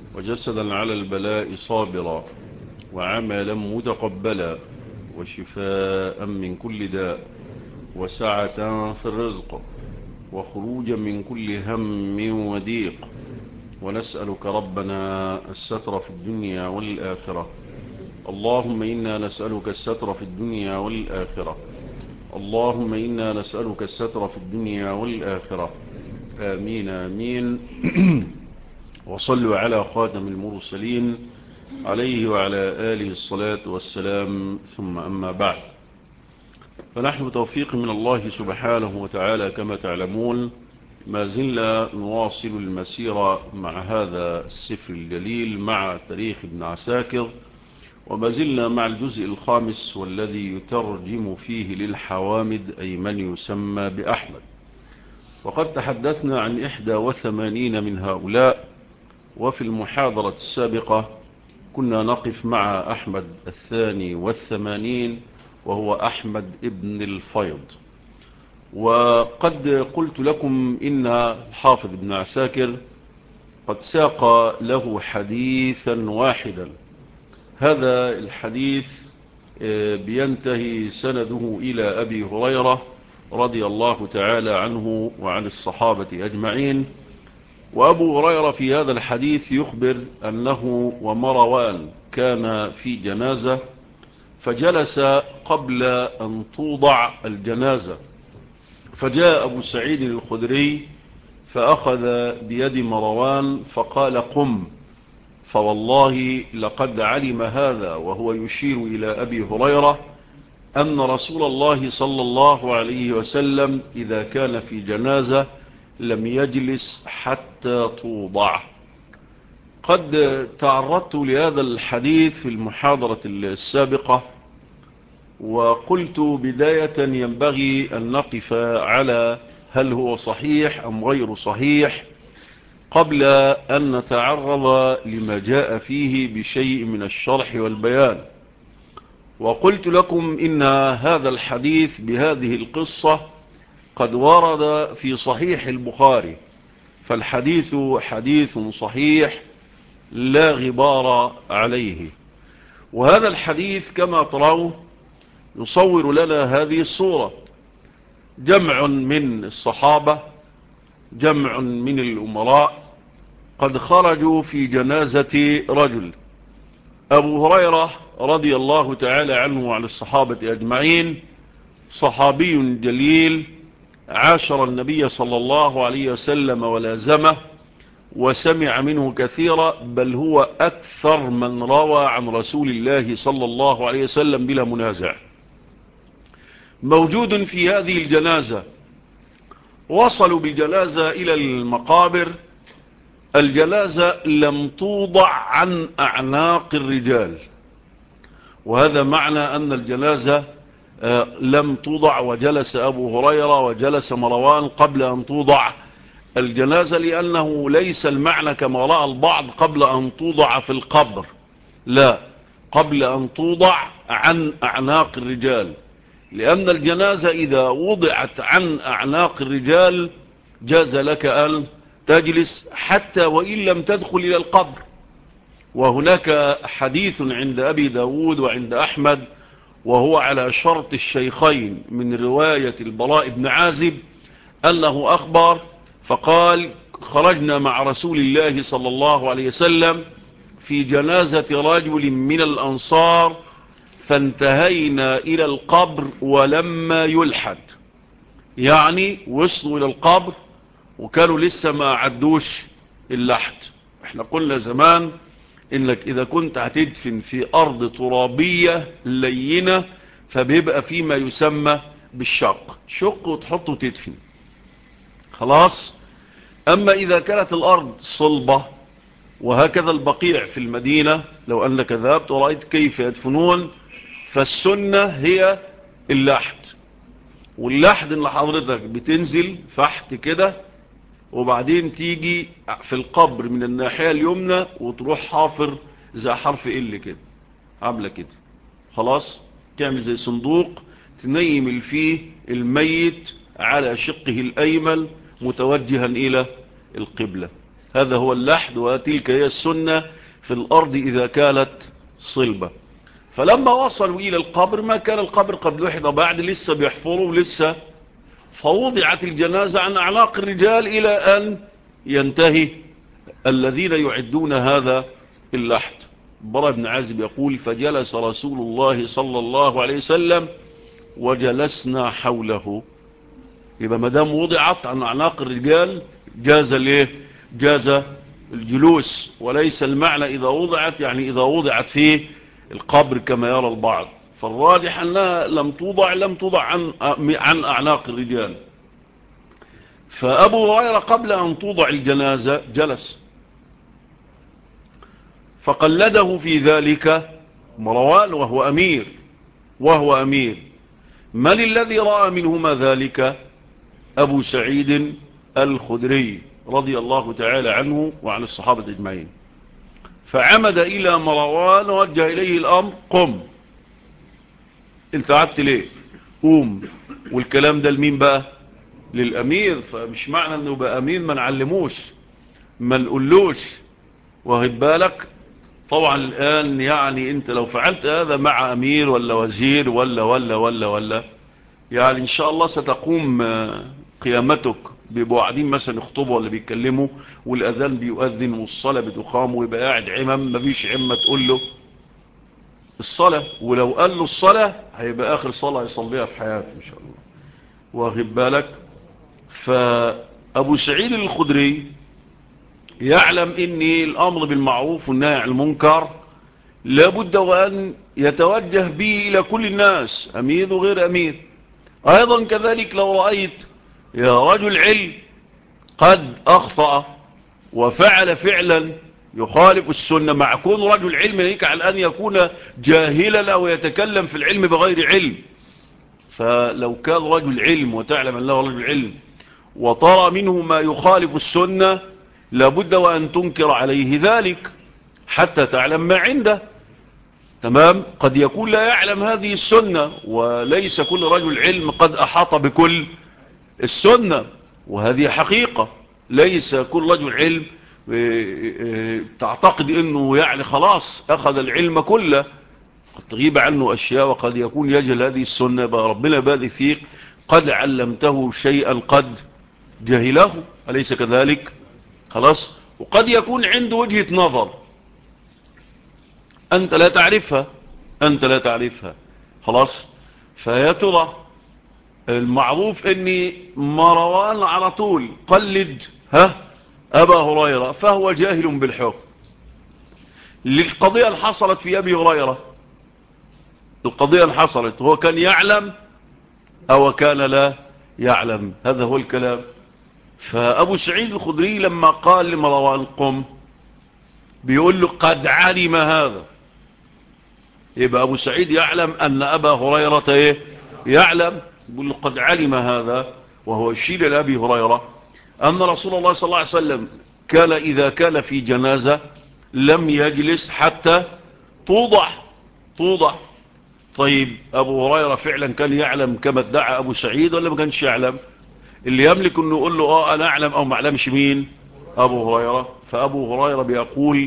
وجسدا على البلاء صابرا، وعملا متقبلا، وشفاء من كل داء، وسعة في الرزق، وخروجا من كل هم وضيق. ونسألك ربنا الستر في الدنيا والآخرة. اللهم إنا نسألك الستر في الدنيا والآخرة. اللهم إنا نسألك الستر في الدنيا والآخرة. آمين آمين. وصلوا على خاتم المرسلين عليه وعلى آله الصلاة والسلام، ثم أما بعد. فنحن توفيق من الله سبحانه وتعالى كما تعلمون ما زلنا نواصل المسيرة مع هذا السفر الجليل مع تاريخ ابن عساكر، وما زلنا مع الجزء الخامس والذي يترجم فيه للحوامد أي من يسمى بأحمد. وقد تحدثنا عن 81 من هؤلاء، وفي المحاضرة السابقة كنا نقف مع أحمد 82 وهو أحمد ابن الفيض. وقد قلت لكم إن الحافظ ابن عساكر قد ساق له حديثا واحدا. هذا الحديث بينتهي سنده إلى أبي هريرة رضي الله تعالى عنه وعن الصحابة أجمعين. وأبو هريرة في هذا الحديث يخبر أنه ومروان كان في جنازة، فجلس قبل أن توضع الجنازة، فجاء أبو سعيد الخدري فأخذ بيد مروان فقال: قم، فوالله لقد علم هذا، وهو يشير إلى أبي هريرة، أن رسول الله صلى الله عليه وسلم إذا كان في جنازة لم يجلس حتى توضع. قد تعرضت لهذا الحديث في المحاضرة السابقة، وقلت بداية ينبغي أن نقف على هل هو صحيح أم غير صحيح قبل أن نتعرض لما جاء فيه بشيء من الشرح والبيان. وقلت لكم إن هذا الحديث بهذه القصة قد ورد في صحيح البخاري، فالحديث حديث صحيح لا غبار عليه. وهذا الحديث كما ترون يصور لنا هذه الصورة: جمع من الصحابة، جمع من الأمراء قد خرجوا في جنازة رجل. أبو هريرة رضي الله تعالى عنه وعن الصحابة أجمعين صحابي جليل، عاشر النبي صلى الله عليه وسلم ولازمه وسمع منه كثيرا، بل هو أكثر من روى عن رسول الله صلى الله عليه وسلم بلا منازع. موجود في هذه الجنازة. وصلوا بالجنازة إلى المقابر. الجنازة لم توضع عن أعناق الرجال، وهذا معنى أن الجنازة لم توضع، وجلس أبو هريرة وجلس مروان قبل أن توضع الجنازة، لأنه ليس المعنى كما رأى البعض قبل أن توضع في القبر، لا، قبل أن توضع عن أعناق الرجال، لأن الجنازة إذا وضعت عن أعناق الرجال جاز لك أن تجلس حتى وإن لم تدخل إلى القبر. وهناك حديث عند أبي داود وعند أحمد وهو على شرط الشيخين من رواية البراء بن عازب أنه أخبر فقال: خرجنا مع رسول الله صلى الله عليه وسلم في جنازة رجل من الأنصار فانتهينا إلى القبر ولما يلحد، يعني وصلوا إلى القبر وكانوا لسه ما عدوش اللحد. احنا قلنا زمان انك اذا كنت هتدفن في ارض ترابية لينة فبيبقى فيما يسمى بالشق، شق وتحطه تدفن خلاص. اما اذا كانت الارض صلبة، وهكذا البقيع في المدينة لو انك ذهبت ورأيت كيف يدفنون، فالسنة هي اللحد. واللحد ان حضرتك بتنزل فحت كده، وبعدين تيجي في القبر من الناحية اليمنى وتروح حافر زي حرف ال كده، عاملة كده خلاص، تعمل زي صندوق تنيم فيه الميت على شقه الأيمن متوجها إلى القبلة. هذا هو اللحد، وتلك هي السنة في الأرض إذا كانت صلبة. فلما وصلوا إلى القبر، ما كان القبر قد لحد بعد، لسه بيحفروا لسه، فوضعت الجنازة عن أعناق الرجال إلى أن ينتهي الذين يعدون هذا اللحد. براء بن عازب يقول: فجلس رسول الله صلى الله عليه وسلم وجلسنا حوله. يبقى مدام وضعت عن أعناق الرجال جاز الايه؟ جاز الجلوس، وليس المعنى إذا وضعت يعني إذا وضعت في القبر كما يرى البعض. فالراجح أنها لم توضع عن أعناق الرجال. فأبو هريرة قبل أن توضع الجنازة جلس، فقلده في ذلك مروان وهو أمير. من الذي رأى منهما ذلك؟ أبو سعيد الخدري رضي الله تعالى عنه وعن الصحابة أجمعين. فعمد إلى مروان ووجه إليه الأمر: قم. انت قعدت ليه؟ قوم. والكلام ده لمين بقى؟ للأمير. فمش معنى أنه بقى أمير ما نعلموش ما نقولوش، واخد بالك؟ طبعا الآن يعني انت لو فعلت هذا مع أمير ولا وزير ولا يعني إن شاء الله ستقوم قيامتك بيبقوا قاعدين مثلا يخطبوا ولا بيتكلموا، والأذان بيؤذن والصلاة بتقام، ويبقى قاعد عمم مفيش عمة تقول له الصلاة، ولو قال له الصلاة هيبقى آخر صلاة يصليها في حياته إن شاء الله، واخد بالك؟ فأبو سعيد الخدري يعلم إن الأمر بالمعروف والنهي عن المنكر لابد وأن يتوجه به إلى كل الناس، أمير وغير أمير. أيضا كذلك لو رأيت يا رجل علم قد أخطأ وفعل فعلا يخالف السنة، مع كون رجل علم ليك على أن يكون جاهلا أو يتكلم في العلم بغير علم. فلو كان رجل علم وتعلم أنه رجل علم وترى منه ما يخالف السنة، لابد وأن تنكر عليه ذلك حتى تعلم ما عنده. تمام؟ قد يكون لا يعلم هذه السنة، وليس كل رجل علم قد أحاط بكل السنة، وهذه حقيقة. ليس كل رجل علم تعتقد أنه يعني خلاص أخذ العلم كله، قد تغيب عنه أشياء، وقد يكون يجهل هذه السنة. ربنا بادي فيك قد علمته شيئا قد جهله، أليس كذلك؟ خلاص. وقد يكون عنده وجهة نظر أنت لا تعرفها. خلاص. فيا ترى المعروف أن مروان على طول قلد أبا هريرة، فهو جاهل بالحكم. للقضية اللي حصلت في أبي هريرة، القضية اللي حصلت هو كان يعلم أو كان لا يعلم؟ هذا هو الكلام. فأبو سعيد الخدري لما قال لمروان قم، بيقول له قد علم هذا. يبقى أبو سعيد يعلم أن أبا هريرة يعلم، يقول له قد علم هذا، وهو يشير إلى أبي هريرة أن رسول الله صلى الله عليه وسلم كان إذا كان في جنازة لم يجلس حتى توضع. طيب أبو هريرة فعلا كان يعلم كما ادعى أبو سعيد ولا ما كانش يعلم؟ اللي يملك أنه يقول له أنا أعلم أو ما أعلمش مين؟ أبو هريرة. فأبو هريرة بيقول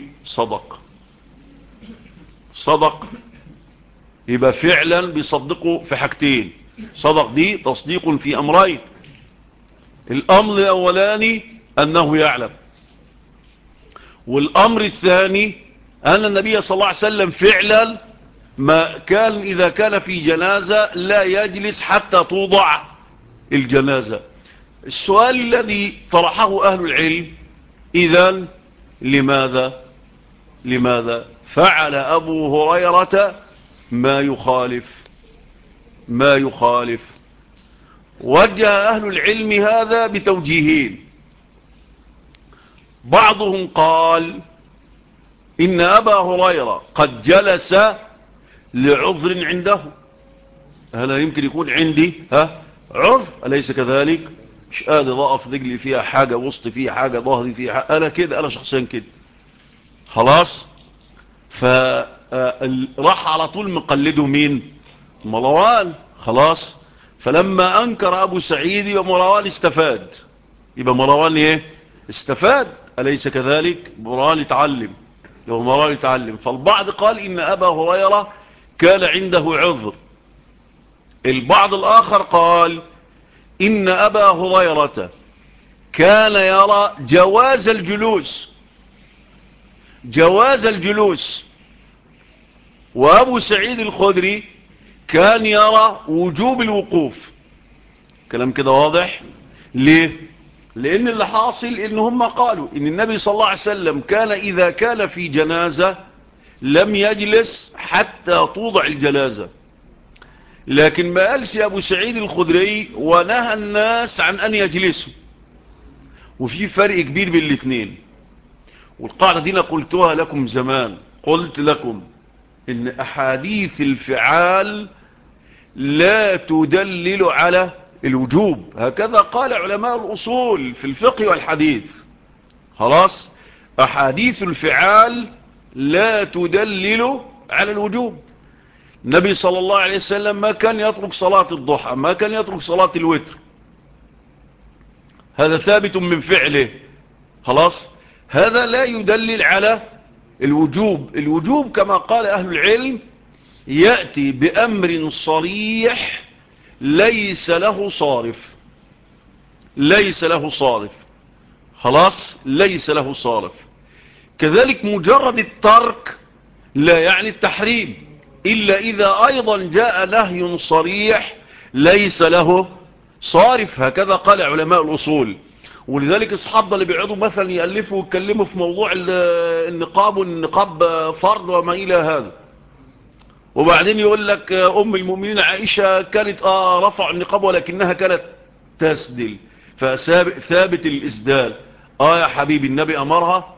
صدق. يبقى فعلا بيصدقوا في حاجتين. صدق دي تصديق في أمرين: الأمر الأولاني أنه يعلم، والأمر الثاني أن النبي صلى الله عليه وسلم فعلا ما كان إذا كان في جنازة لا يجلس حتى توضع الجنازة. السؤال الذي طرحه أهل العلم: إذن لماذا فعل أبو هريرة ما يخالف؟ وجه أهل العلم هذا بتوجيهين. بعضهم قال إن أبا هريرة قد جلس لعذر عنده. هذا يمكن يكون عندي عذر، أليس كذلك؟ مش قادر أقف رجلي فيها حاجة، وسط فيها حاجة، ظهري فيها حاجة، أنا كده، أنا شخصيا كده. خلاص. فراح على طول مقلده مين؟ مروان. خلاص. فلما أنكر أبو سعيد يبقى مروان استفاد. استفاد أليس كذلك؟ مران يتعلم، لو مران يتعلم. فالبعض قال إن أبا هريرة كان عنده عذر. البعض الآخر قال إن أبا هريرة كان يرى جواز الجلوس، جواز الجلوس. وأبو سعيد الخدري كان يرى وجوب الوقوف. كلام كده واضح؟ ليه؟ لأن اللي حاصل إن هم قالوا إن النبي صلى الله عليه وسلم كان إذا كان في جنازة لم يجلس حتى توضع الجنازة، لكن ما قالش أبو سعيد الخدري ونهى الناس عن أن يجلسوا. وفي فرق كبير بين الاثنين. والقاعدة دي أنا قلتها لكم زمان، قلت لكم إن أحاديث الفعال لا تدلل على الوجوب، هكذا قال علماء الأصول في الفقه والحديث. خلاص، أحاديث الفعال لا تدلل على الوجوب. النبي صلى الله عليه وسلم ما كان يترك صلاة الضحى، ما كان يترك صلاة الوتر، هذا ثابت من فعله. خلاص، هذا لا يدلل على الوجوب. الوجوب كما قال أهل العلم يأتي بأمر صريح ليس له صارف، ليس له صارف. خلاص، ليس له صارف. كذلك مجرد الترك لا يعني التحريم، إلا إذا أيضا جاء نهي صريح ليس له صارف، هكذا قال علماء الأصول. ولذلك أصحابنا اللي بيقعدوا مثلا يألفوا ويتكلموا في موضوع النقاب، والنقاب فرض وما إلى هذا، وبعدين يقول لك أم المؤمنين عائشة كانت رفع النقاب ولكنها كانت تسدل، فثابت الإسدال. يا حبيبي النبي أمرها،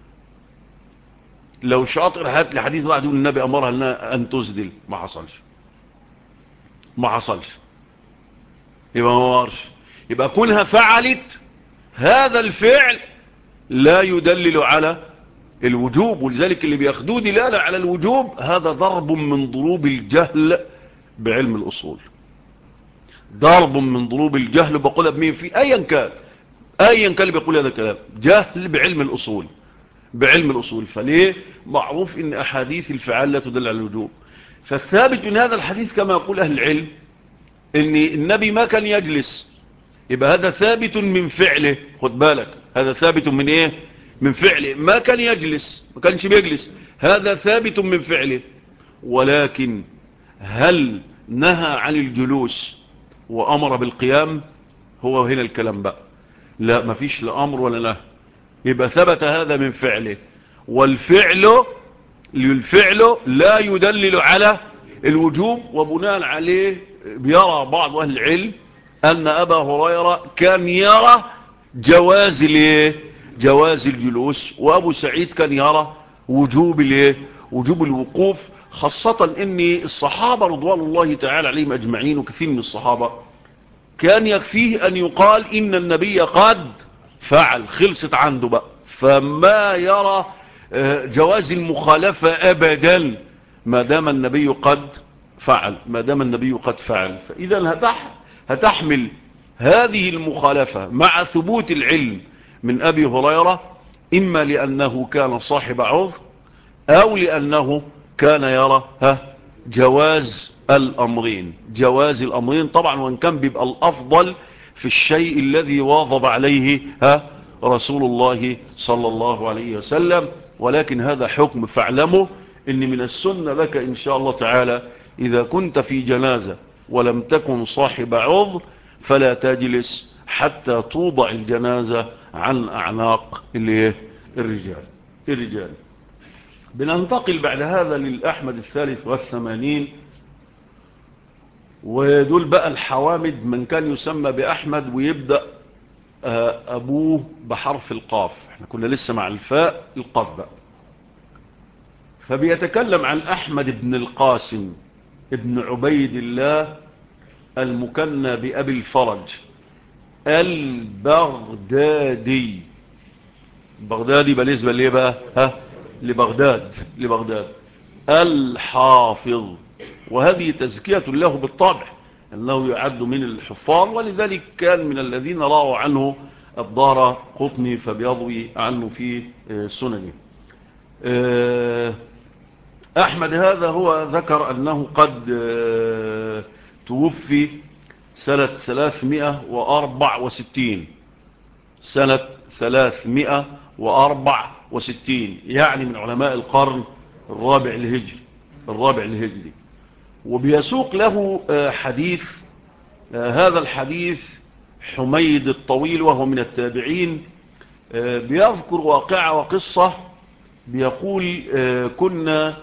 لو شاطر هات لي حديث واحد يقول النبي أمرها أن تسدل، ما حصلش، ما حصلش. يبقى ما مارش، يبقى كونها فعلت هذا الفعل لا يدلل على الوجوب. ولذلك اللي بياخدوه دلالة على الوجوب هذا ضرب من ضروب الجهل بعلم الأصول، ضرب من ضروب الجهل. بقولها بمين؟ في أيا كان، أيا كان اللي بيقول هذا الكلام، جهل بعلم الأصول، بعلم الأصول. فليه؟ معروف إن أحاديث الفعال لا تدل على الوجوب. فالثابت من هذا الحديث كما يقول أهل العلم إن النبي ما كان يجلس، يبقى هذا ثابت من فعله. خد بالك، هذا ثابت من إيه؟ من فعله. ما كان يجلس، ما كانش بيجلس، هذا ثابت من فعله. ولكن هل نهى عن الجلوس وأمر بالقيام؟ هو هنا الكلام بقى. لا، ما فيش لا أمر ولا نهي، يبقى ثبت هذا من فعله. والفعل لا يدلل على الوجوب. وبناء عليه بيرى بعض أهل العلم أن أبا هريرة كان يرى جواز الجلوس، وأبو سعيد كان يرى وجوب الوقوف. خاصة أن الصحابة رضوان الله تعالى عليهم أجمعين، وكثير من الصحابة كان يكفيه أن يقال إن النبي قد فعل، خلصت عنده بقى، فما يرى جواز المخالفة أبدا ما دام النبي قد فعل، ما دام النبي قد فعل. فإذا هتحمل هذه المخالفة مع ثبوت العلم من أبي هريرة، إما لأنه كان صاحب عذر، أو لأنه كان يرى جواز الأمرين طبعا. وإن كان بيبقى الأفضل في الشيء الذي واظب عليه رسول الله صلى الله عليه وسلم. ولكن هذا حكم، فاعلموا إن من السنة لك إن شاء الله تعالى إذا كنت في جنازة ولم تكن صاحب عذر فلا تجلس حتى توضع الجنازة عن أعناق الرجال. بننتقل بعد هذا للأحمد 83، ودول بقى الحوامد من كان يسمى بأحمد ويبدأ أبوه بحرف القاف. احنا كنا لسه مع الفاء، القاف بقى. فبيتكلم عن أحمد بن القاسم ابن عبيد الله المكنى بأبي الفرج البغدادي. بغدادي بالنسبة ليه بقى؟ لبغداد الحافظ. وهذه تزكية له بالطبع، أنه يعد من الحفاظ، ولذلك كان من الذين رووا عنه الدارقطني فبيضوي عنه في سننه. أحمد هذا هو ذكر أنه قد توفي سنة 364 سنة 364 يعني من علماء القرن الرابع الهجري. وبيسوق له حديث، هذا الحديث حميد الطويل وهو من التابعين، بيذكر واقعة وقصة. بيقول كنا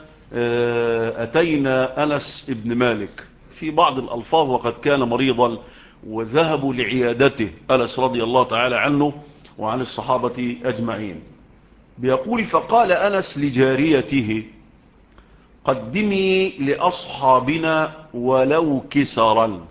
أتينا أنس ابن مالك في بعض الألفاظ وقد كان مريضا، وذهبوا لعيادته أنس رضي الله تعالى عنه وعن الصحابة أجمعين. بيقول فقال أنس لجاريته قدمي لأصحابنا ولو كسرا.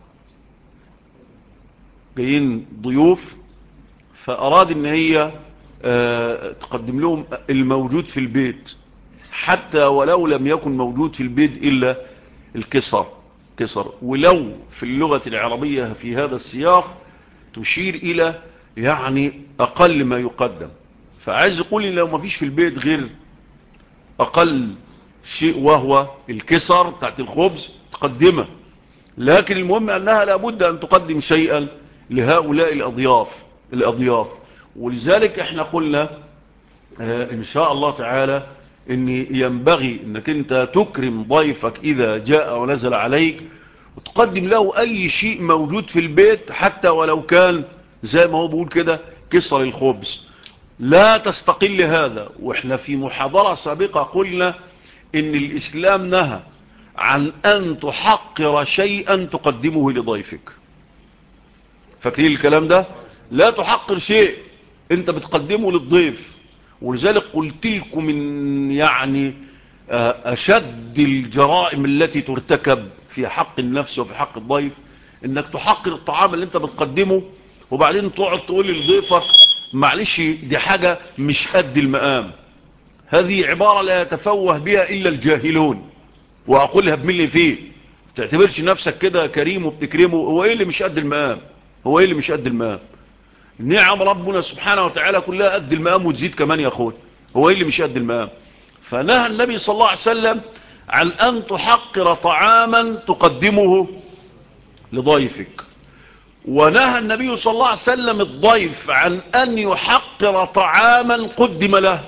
جايين ضيوف فأراد ان هي تقدم لهم الموجود في البيت، حتى ولو لم يكن موجود في البيت إلا الكسر. ولو في اللغة العربية في هذا السياق تشير إلى يعني أقل ما يقدم. فعايز يقول لو ما فيش في البيت غير أقل شيء وهو الكسر بتاعت الخبز تقدمه، لكن المهم أنها لابد أن تقدم شيئا لهؤلاء الأضياف. ولذلك احنا قلنا إن شاء الله تعالى ان ينبغي انك انت تكرم ضيفك اذا جاء ونزل عليك، وتقدم له اي شيء موجود في البيت حتى ولو كان زي ما هو بيقول كده كسر الخبز. لا تستقل هذا. واحنا في محاضرة سابقة قلنا ان الاسلام نهى عن ان تحقر شيئا تقدمه لضيفك. فاكرين الكلام ده؟ لا تحقر شيء انت بتقدمه للضيف. ولذلك قلت لكم من يعني أشد الجرائم التي ترتكب في حق النفس وفي حق الضيف انك تحقر الطعام اللي انت بتقدمه، وبعدين تقعد تقول لضيفك معلش دي حاجة مش قد المقام. هذه عبارة لا يتفوه بها إلا الجاهلون، وأقولها بملي فيه. تعتبرش نفسك كده كريم وبتكرمه. هو إيه اللي مش قد المقام؟ نعم ربنا سبحانه وتعالى كلها قد المقام وتزيد كمان يا أخوي. هو إيه اللي مش قد المقام؟ فنهى النبي صلى الله عليه وسلم عن أن تحقر طعاما تقدمه لضيفك. ونهى النبي صلى الله عليه وسلم الضيف عن أن يحقر طعاما قدم له.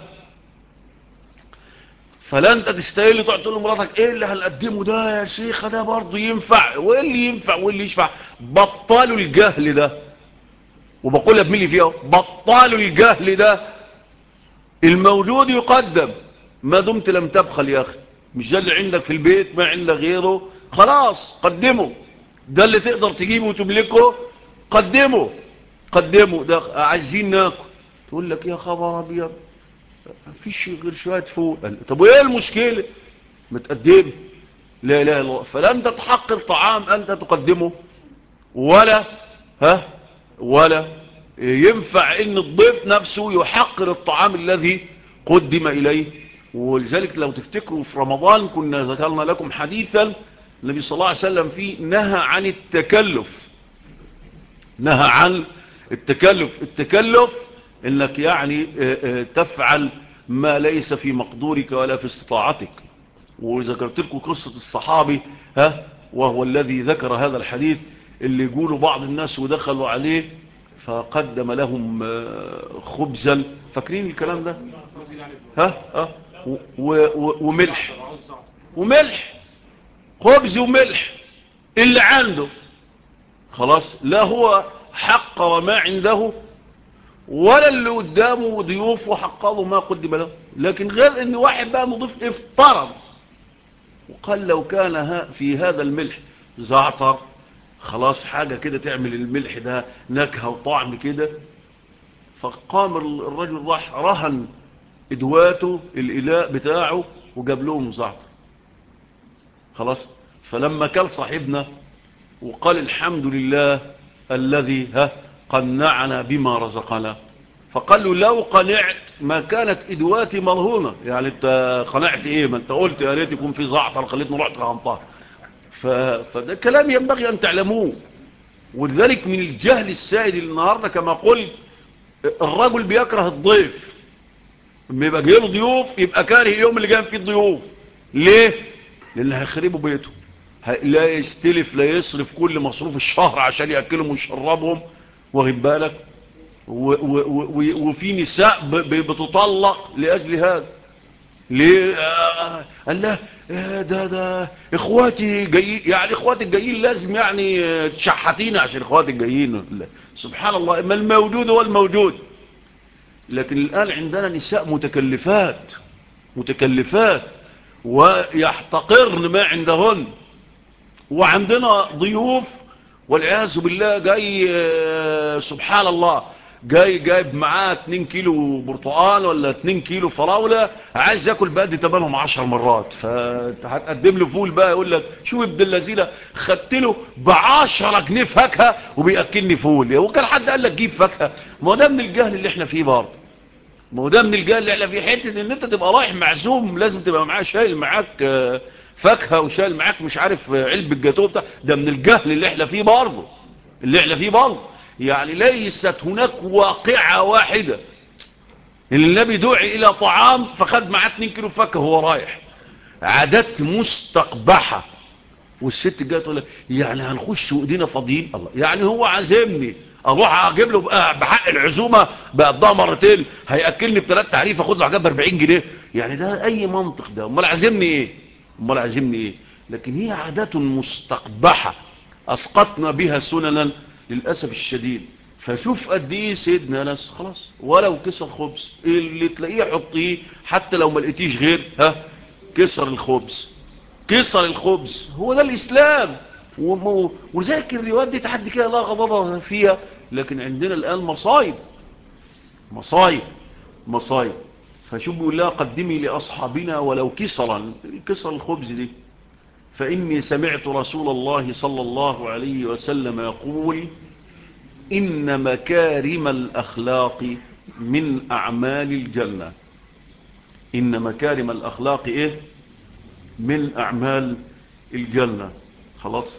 فلا انت تستاهل تقعد تقول لمراتك ايه اللي هنقدمه ده يا شيخ، ده برضه ينفع، وايه اللي ينفع وايه اللي يشفع. بطلوا الجهل ده، وبقولها بملي فيها، بطلوا الجهل ده. الموجود يقدم ما دمت لم تبخل يا اخي. مش ده اللي عندك في البيت ما عندك غيره، خلاص قدمه. ده اللي تقدر تجيبه وتملكه قدمه. ده عايزين ناكل، تقول لك يا خبر ابيض مفيش غير شويه فول. طب وايه المشكله؟ متقدم. لا اله الا الله. فلن تتحقر طعام انت تقدمه، ولا ينفع ان الضيف نفسه يحقر الطعام الذي قدم اليه. ولذلك لو تفتكروا في رمضان كنا ذكرنا لكم حديثا النبي صلى الله عليه وسلم فيه نهى عن التكلف. التكلف انك يعني تفعل ما ليس في مقدورك ولا في استطاعتك. وذكرت لكم قصة الصحابي وهو الذي ذكر هذا الحديث، اللي يقولوا بعض الناس ودخلوا عليه فقدم لهم خبزا. فاكرين الكلام ده؟ وملح، خبز وملح اللي عنده. خلاص لا هو حقر ما عنده ولا اللي قدامه ضيوفه حقروا ما قدم له. لكن غير ان واحد بقى مضيف افترض وقال لو كان في هذا الملح زعتر، خلاص حاجة كده تعمل الملح ده نكهة وطعم كده. فقام الرجل راح رهن ادواته الإلاء بتاعه وجاب لهم زعتر. خلاص. فلما كان صاحبنا وقال الحمد لله الذي قنعنا بما رزقنا، فقال له لو قنعت ما كانت ادواتي مرهونة. يعني انت قنعت ايه؟ ما انت قلت يا ريت يكون في زعتر خليتني رحت رهنطها. فده كلام ينبغي ان تعلموه. ولذلك من الجهل السائد النهاردة كما قلت الرجل بيكره الضيف، لما يبقى جايله ضيوف يبقى كاره اليوم اللي جاي فيه الضيوف. ليه؟ لان هيخربوا بيته، لا يستلف لا يصرف كل مصروف الشهر عشان يأكلهم ويشربهم، واخد بالك؟ وفي نساء بتطلق لأجل هذا. ليه؟ قال له ده اخواتي جايين، يعني اخواتي الجايين لازم يعني تشحتين عشان اخواتي الجايين. سبحان الله، ما الموجود هو الموجود. لكن الآن عندنا نساء متكلفات ويحتقرن ما عندهن، وعندنا ضيوف والعياذ بالله جاي سبحان الله جايب معاه 2 كيلو برتقال ولا 2 كيلو فراولة، عايز ياكل بقد تمنهم 10 مرات. فهتقدم له فول بقى يقول لك شو ابن اللذينه خدت له ب10 جنيه فاكهه وبياكلني فول. وكان حد قال لك جيب فاكهه؟ ما هو ده من الجهل اللي احنا فيه برضه، ما هو ده من الجهل اللي احنا فيه. حته ان انت تبقى رايح معزوم لازم تبقى معاه شايل معاك فاكهه وشايل معاك مش عارف علبه جاتوه بتاع، ده من الجهل اللي احنا فيه برضه، يعني ليست هناك واقعه واحده ان النبي دعي الى طعام فخد معاه 2 كيلو فاكهه وهو رايح. عادات مستقبحه. والست جايه تقول لك يعني هنخش وايدينا فاضيين؟ الله، يعني هو عازمني اروح اجيب له بحق العزومه بقضاها مرتين هياكلني ب3 تعريف اخد له حاجه ب40 جنيه؟ يعني ده اي منطق ده؟ امال عازمني ايه؟ لكن هي عادات مستقبحه اسقطنا بها سننا للاسف الشديد. فشوف قد ايه سيدنا انس خلاص ولو كسر خبز اللي تلاقيه حطيه، حتى لو ما لقيتيش غير كسر الخبز هو ده الإسلام. وذلك الروايات دي تحدي كده لا غضب فيها، لكن عندنا الآن مصايب. فشو بيقول لها قدمي لأصحابنا ولو كسر الخبز دي، فإني سمعت رسول الله صلى الله عليه وسلم يقول إن مكارم الأخلاق من أعمال الجنة. إن مكارم الأخلاق إيه؟ من أعمال الجنة. خلاص.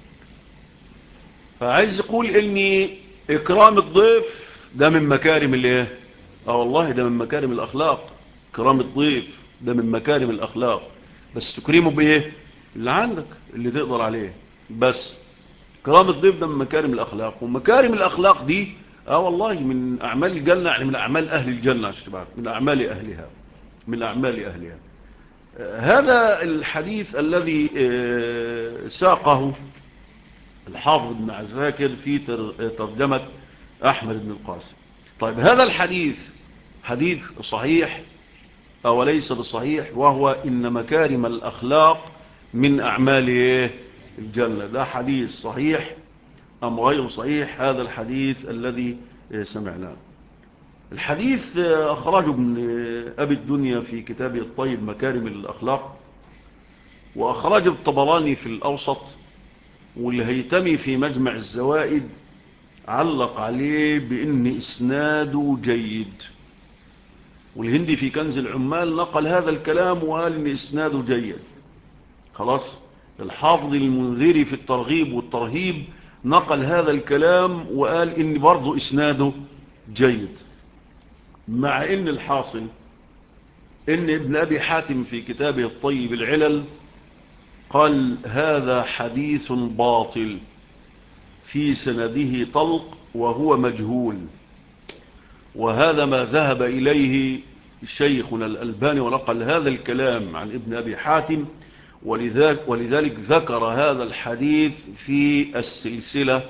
فعايز يقول إن إكرام الضيف ده من مكارم الايه؟ والله ده من مكارم الأخلاق. إكرام الضيف ده من مكارم الأخلاق، بس تكريمه بإيه؟ اللي عندك اللي تقدر عليه. بس إكرام الضيف ده من مكارم الأخلاق، ومكارم الأخلاق دي والله من أعمال الجنة، يعني من أعمال أهل الجنة عشان تبعرف، من أعمال أهلها. هذا الحديث الذي ساقه الحافظ بن عساكر في ترجمة أحمد بن القاسم. طيب هذا الحديث حديث صحيح أو ليس بصحيح؟ وهو إن مكارم الأخلاق من أعمال الجنة. ده حديث صحيح أم غير صحيح؟ هذا الحديث الذي سمعناه. الحديث أخرجه ابن أبي الدنيا في كتابه الطيب مكارم الأخلاق، وأخرجه الطبراني في الأوسط، والهيتمي في مجمع الزوائد علق عليه بأن إسناده جيد، والهندي في كنز العمال نقل هذا الكلام وقال أن إسناده جيد. خلاص. الحافظ المنذري في الترغيب والترهيب نقل هذا الكلام وقال أن برضو إسناده جيد، مع أن الحاصل أن ابن أبي حاتم في كتابه الطيب العلل قال هذا حديث باطل في سنده طلق وهو مجهول، وهذا ما ذهب إليه شيخنا الألباني ونقل هذا الكلام عن ابن أبي حاتم، ولذلك ذكر هذا الحديث في السلسلة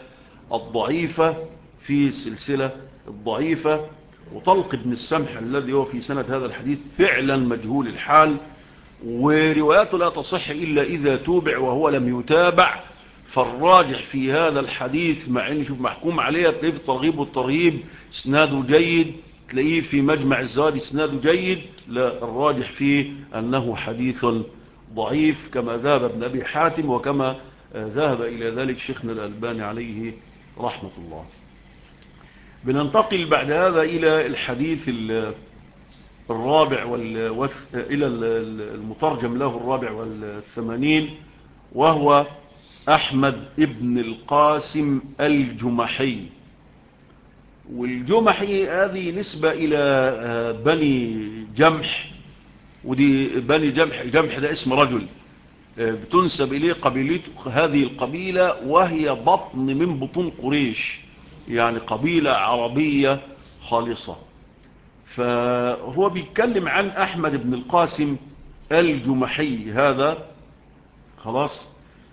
الضعيفة. وطلق ابن السمح الذي هو في سند هذا الحديث فعلا مجهول الحال، ورواياته لا تصح إلا إذا توبع وهو لم يتابع. فالراجح في هذا الحديث مع أن شوف محكوم عليه تلاقيه في الترغيب والترهيب اسناده جيد، تلاقيه في مجمع الزوائد اسناده جيد، لا، الراجح فيه أنه حديث ضعيف كما ذهب ابن أبي حاتم وكما ذهب إلى ذلك شيخنا الألباني عليه رحمة الله. بننتقل بعد هذا إلى الحديث الرابع إلى المترجم له 84، وهو أحمد ابن القاسم الجمحي، والجمحي هذه نسبة إلى بني جمح، ودي بني جمح ده اسم رجل بتنسب إليه قبيلته هذه القبيلة، وهي بطن من بطون قريش، يعني قبيلة عربية خالصة. فهو بيتكلم عن أحمد بن القاسم الجمحي هذا، خلاص.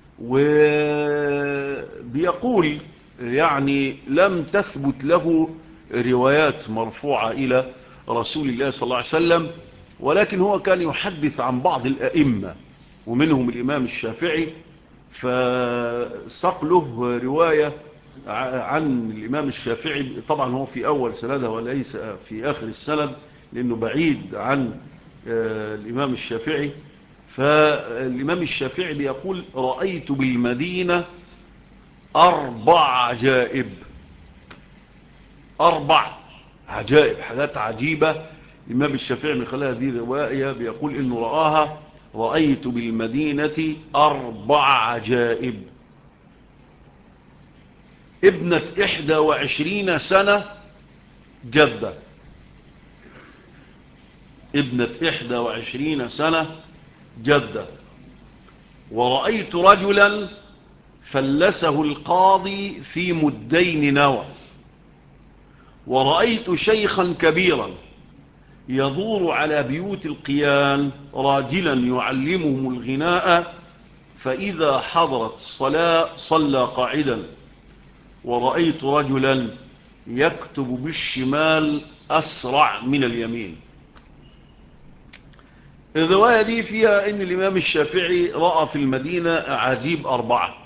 وبيقول يعني لم تثبت له روايات مرفوعة إلى رسول الله صلى الله عليه وسلم، ولكن هو كان يحدث عن بعض الأئمة ومنهم الإمام الشافعي، فساق له رواية عن الإمام الشافعي. طبعا هو في أول سندها وليس في آخر السند، لأنه بعيد عن الإمام الشافعي. فالإمام الشافعي بيقول رأيت بالمدينة 4 عجائب، 4 عجائب، حاجات عجيبة. الإمام الشافعي من خلال هذه الرواية بيقول إنه رآها، رأيت بالمدينة 4 عجائب. ابنة 21 سنة جدة، ابنة 21 سنة جدة. ورأيت رجلا فلسه القاضي في مدين نوى. ورأيت شيخا كبيرا يدور على بيوت القيان راجلا يعلمهم الغناء، فإذا حضرت الصلاة صلى قاعدا. ورأيت رجلا يكتب بالشمال أسرع من اليمين. الرواية دي فيها ان الامام الشافعي رأى في المدينة عجيب 4.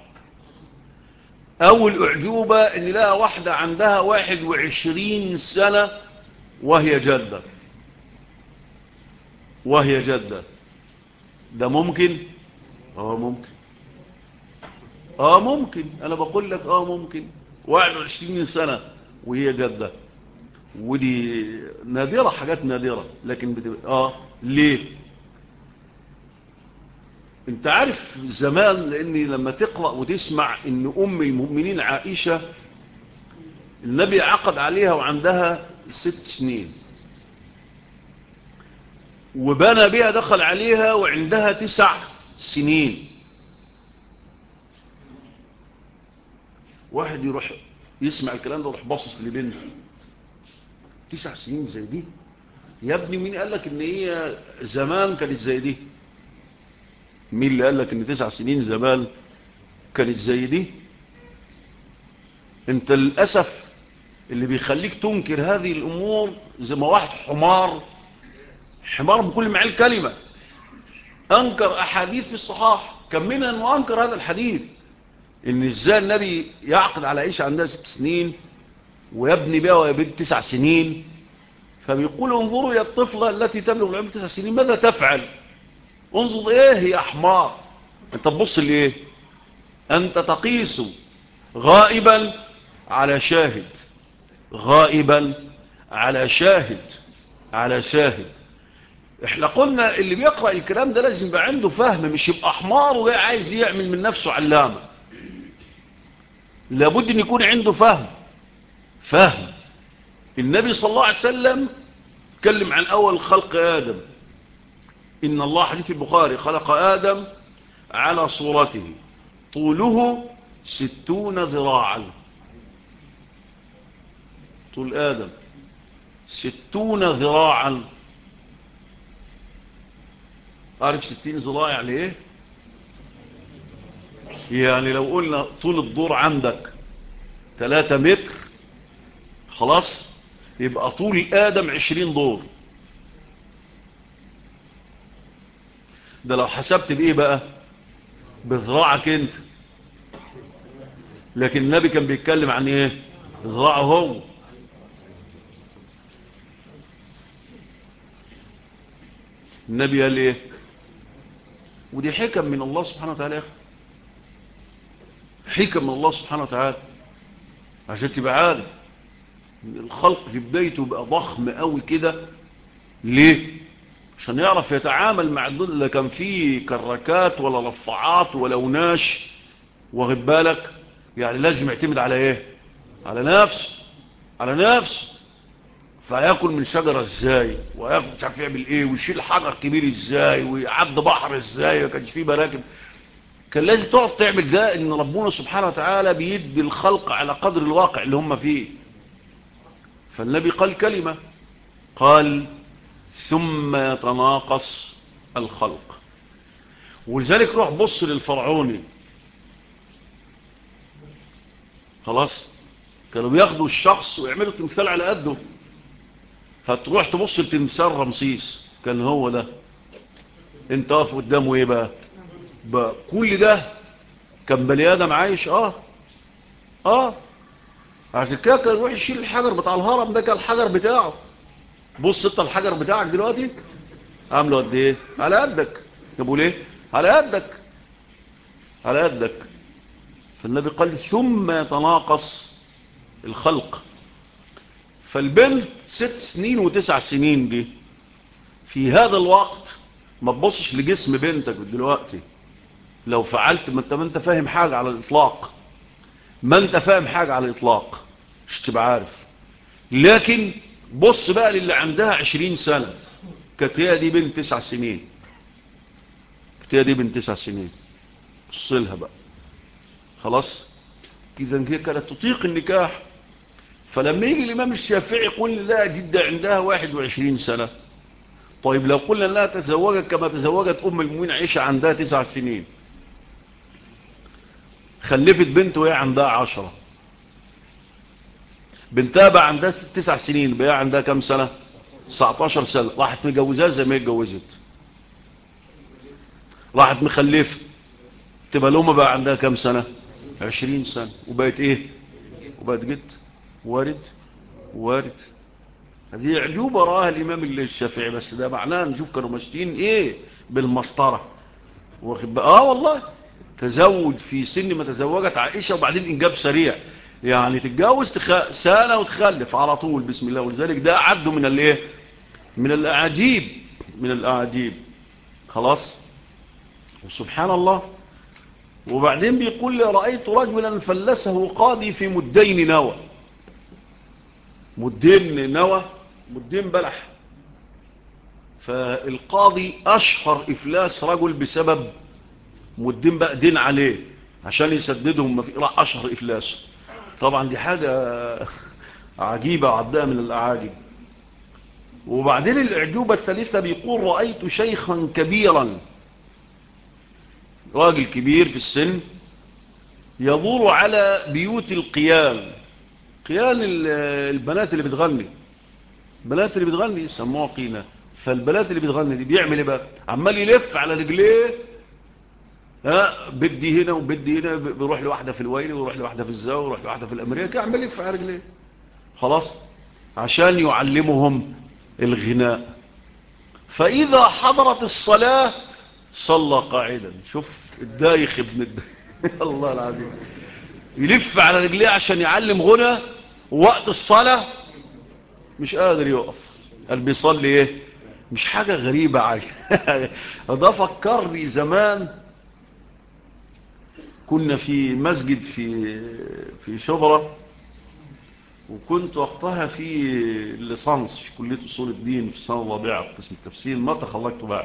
اول اعجوبة ان لقى واحدة عندها 21 سنة وهي جدة، وهي جدة. ده ممكن؟ ممكن، ممكن. انا بقول لك ممكن 21 سنة وهي جدة. ودي نادرة، حاجات نادرة، لكن ليه؟ انت عارف زمان، لاني لما تقرأ وتسمع ان ام المؤمنين عائشة النبي عقد عليها وعندها 6 سنين، وبنى بها دخل عليها وعندها 9 سنين. واحد يروح يسمع الكلام ده ويروح باصص لبنته 9 سنين زي دي؟ يا ابني مين قال لك ان هي زمان كانت زي دي؟ مين اللي قال لك ان 9 سنين زمان كانت زي دي؟ انت للأسف اللي بيخليك تنكر هذه الامور زي ما واحد حمار بكل معاني الكلمة انكر احاديث في الصحاح، كم منها انه انكر هذا الحديث، ان ازاي النبي يعقد على عائشة عندها 6 سنين ويبني بها وهي بنت 9 سنين. فبيقول انظروا يا الطفلة التي تبلغ العمر 9 سنين ماذا تفعل؟ انظر ايه يا حمار، انت تبص ليه؟ انت تقيس غائبا على شاهد، غائبا على شاهد، على شاهد. احنا قلنا اللي بيقرأ الكلام ده لازم يبقى عنده فهم، مش يبقى حمار وجاي عايز يعمل من نفسه علامة. لابد ان يكون عنده فهم. النبي صلى الله عليه وسلم تكلم عن اول خلق آدم، ان الله حديث البخاري خلق آدم على صورته طوله 60 ذراعا. طول آدم 60 ذراعا. عارف 60 ذراع يعني ايه؟ يعني لو قلنا طول الدور عندك 3 متر، خلاص يبقى طول آدم 20 دور. ده لو حسبت بإيه بقى؟ بذراعك انت. لكن النبي كان بيتكلم عن ايه؟ ذراعه هو. النبي قال ايه؟ ودي حكم من الله سبحانه وتعالى يا اخي، حكم من الله سبحانه وتعالى، عشان تبقى عارف الخلق في بدايته بقى ضخم قوي كده. ليه؟ عشان يعرف يتعامل مع الدول. لا كان فيه كراكات ولا رفعات ولا وناش، واخد بالك؟ يعني لازم يعتمد على ايه؟ على نفسه. على نفسه. فياكل من شجرة ازاي، وياكل مش عارف يعمل ايه، ويشيل حجر كبير ازاي، ويعدي بحر ازاي، ما كانش فيه مراكب. كان لازم تقعد تعمل ده، ان ربنا سبحانه وتعالى بيدي الخلق على قدر الواقع اللي هم فيه. فالنبي قال كلمة، قال ثم يتناقص الخلق. ولذلك روح بص للفرعوني، خلاص كانوا بياخدوا الشخص ويعملوا تمثال على قده، فتروح تبص لتمثال رمسيس كان هو ده، انت واقف قدامه ايه بقى كل ده كان بني ادم عايش. اه عشان كده كان يروح يشيل الحجر بتاع الهرم ده، كان الحجر بتاعه. بص انت الحجر بتاعك دلوقتي عامله قد ايه؟ على قدك. بقول ايه؟ على قدك، على قدك. فالنبي قال ثم يتناقص الخلق. فالبنت 6 سنين و9 سنين دي في هذا الوقت ما تبصش لجسم بنتك دلوقتي. لو فعلت ما انت فاهم حاجة على الإطلاق، ما انت فاهم حاجة على الإطلاق، مش تبقى عارف. لكن بص بقى للي عندها 20 سنة، كانت هي دي بنت 9 سنين، كانت هي دي بنت 9 سنين. بص لها بقى، خلاص إذا هي كانت تطيق النكاح. فلما يجي الإمام الشافعي يقول لا جدة عندها 21 سنة، طيب لو قلنا انها تزوجت كما تزوجت ام المؤمنين عائشة عندها 9 سنين، خلفت بنت وهي عندها 10، بنتها بقى عندها 9 سنين، بقى عندها كم سنة؟ 19 سنة. راحت مجوزها زي ما هي اتجوزت، راحت مخلفة، تبقى الام بقى عندها كم سنة؟ 20 سنة. وبقت ايه؟ وبقت جد. وارد، وارد. هذه عجوبة راها الامام الشافعي، بس ده معناه نشوف كانوا ماشيين ايه بالمسطرة. واخد بقى والله تزوج في سن ما تزوجت عائشة، وبعدين انجاب سريع، يعني تتجوز سنة وتخلف على طول بسم الله. ولذلك ده عده من الايه، من الاعاجيب، من الاعاجيب. خلاص وسبحان الله. وبعدين بيقول لي رأيت رجلا فلسه قاضي في مدين نوى، مدين نوى، مدين بلح. فالقاضي اشهر افلاس رجل بسبب مدين بقى دين عليه عشان يسددهم، ما في راح اشهر افلاس. طبعا دي حاجة عجيبة عدها من الاعاجب. وبعدين الاعجوبة الثالثة بيقول رأيت شيخا كبيرا، راجل كبير في السن، يدور على بيوت القيال. قيال البنات اللي بتغني، البنات اللي بتغني يسموها قينة. فالبنات اللي بتغني دي بيعمل ايه بقى؟ عمال يلف على رجليه، بدي هنا وبدي هنا، بيروح لواحدة في الويل، ويروح لواحدة في الزاوية، ويروح لواحدة في الامريكا، عمال يلف على رجليه، خلاص عشان يعلمهم الغناء. فإذا حضرت الصلاة صلى قاعدا. شوف الدايخ ابن الدايخ الله العظيم، يلف على رجليه عشان يعلم غنى، ووقت الصلاة مش قادر يقف، قال بيصلي ايه؟ مش حاجة غريبة ده فكرني زمان كنا في مسجد في شبرا، وكنت وقتها في الليسانس في كلية أصول الدين في السنة الرابعة في قسم التفسير، ما تخرجت بعد.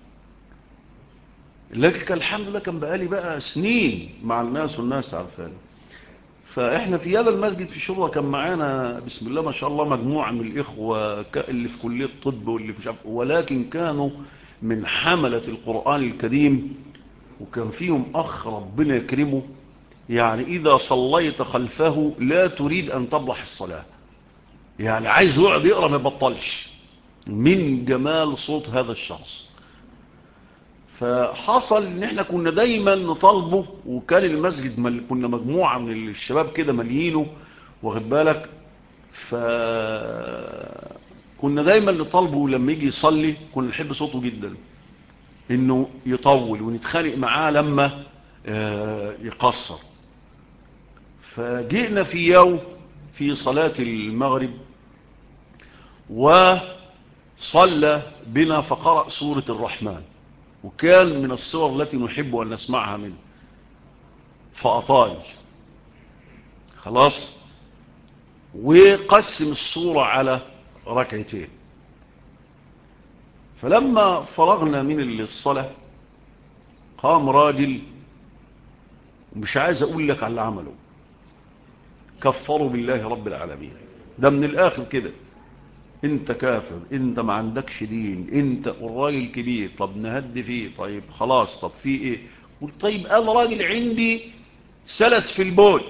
لكن كان الحمد لله كان بقالي بقى سنين مع الناس والناس عارفاني. فإحنا في هذا المسجد في شبرا كان معانا بسم الله ما شاء الله مجموعة من الإخوة اللي في كلية الطب واللي في شعب، ولكن كانوا من حملة القرآن الكريم. وكان فيهم أخ ربنا يكرمه، يعني إذا صليت خلفه لا تريد أن تبلح الصلاة، يعني عايز يقعد يقرأ ما يبطلش من جمال صوت هذا الشخص. فحصل ان احنا كنا دايما نطالبه، وكان المسجد كنا مجموعة من الشباب كده مليينه، واخد بالك. فكنا دايما نطالبه لما يجي يصلي، كنا نحب صوته جدا، انه يطول، ونتخانق معاه لما يقصر. فجئنا في يوم في صلاة المغرب، وصلى بنا فقرأ سورة الرحمن، وكان من الصور التي نحب أن نسمعها منه، فأطال. خلاص وقسم الصورة على ركعتين. فلما فرغنا من الصلاة قام راجل، مش عايز اقول لك على اللي عمله، كفروا بالله رب العالمين. ده من الاخر كده، انت كافر، انت ما عندكش دين، انت الراجل كبير، طب نهدي فيه، طيب خلاص، طب في ايه؟ قلت طيب انا راجل عندي سلس في البول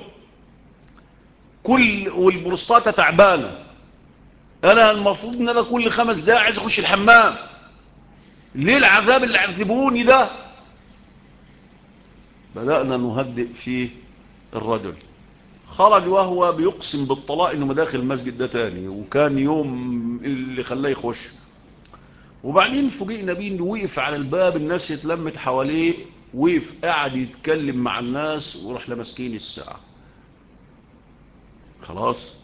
والبروستاتا تعبانه، انا المفروض ان انا كل 5 دقايق عايز اخش الحمام، ليه العذاب اللي عذبوني ده؟ بدأنا نهدئ فيه الرجل. خرج وهو بيقسم بالطلاق انه مداخل المسجد ده تاني، وكان يوم اللي خلاه يخش. وبعدين فوجئنا بيه انه وقف على الباب، الناس اتلمت حواليه، وقف قاعد يتكلم مع الناس، وراح لمسكين الساعة. خلاص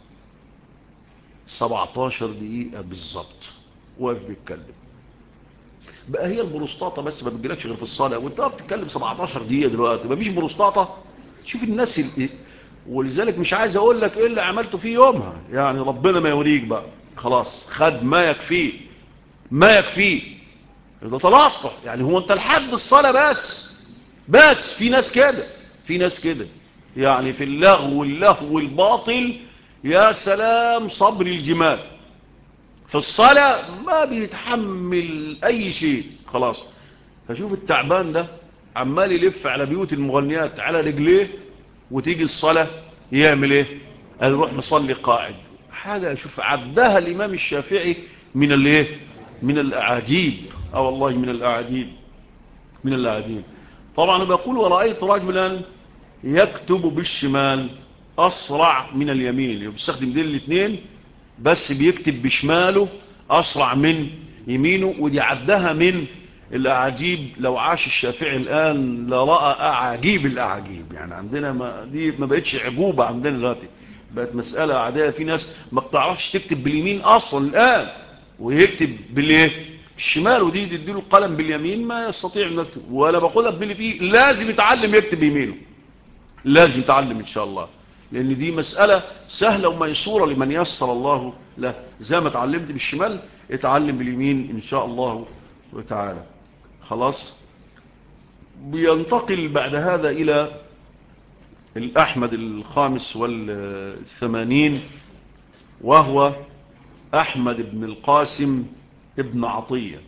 17 دقيقة بالظبط واقف بيتكلم. بقى هي البروستاتا بس ما بتجيلكش غير في الصلاة، وانت بتتكلم 17 دقيقة دلوقتي مفيش بروستاتا؟ شوف الناس ولذلك مش عايز اقول لك ايه اللي عملته فيه يومها، يعني ربنا ما يوريك بقى، خلاص خد ما يكفيه، ما يكفيه. ده تلقى يعني، هو انت لحد الصلاة بس في ناس كده، في ناس كده يعني في اللهو الباطل يا سلام صبر الجمال، في الصلاة ما بيتحمل اي شيء خلاص. فشوف التعبان ده عمال يلف على بيوت المغنيات على رجليه، وتيجي الصلاة يعمل ايه؟ قال يروح مصلي قاعد. حاجة شوف عدها الامام الشافعي من الايه؟ من الاعاجيب. والله من الاعاجيب، من الاعاجيب. طبعا بيقول ورأيت رجلا يكتب بالشمال اسرع من اليمين، بيستخدم دين الاثنين بس بيكتب بشماله اسرع من يمينه، ودي عدها من الاعاجيب. لو عاش الشافعي الان لرأى اعاجيب الاعاجيب. يعني عندنا دي ما بقتش عجوبة عندنا دلوقتي، بقت مسألة عادية. في ناس ما بتعرفش تكتب باليمين اصلا الان، ويكتب بالايه؟ الشمال، ودي تديله القلم باليمين ما يستطيع انه يكتب. ولا بقولها باللي فيه لازم يتعلم يكتب بيمينه، لازم يتعلم ان شاء الله، لان دي مسألة سهلة وميسورة لمن يسر الله له. زي ما اتعلمت بالشمال اتعلم باليمين ان شاء الله وتعالى. خلاص. بينتقل بعد هذا الى الاحمد الخامس والثمانين، وهو احمد بن القاسم ابن عطية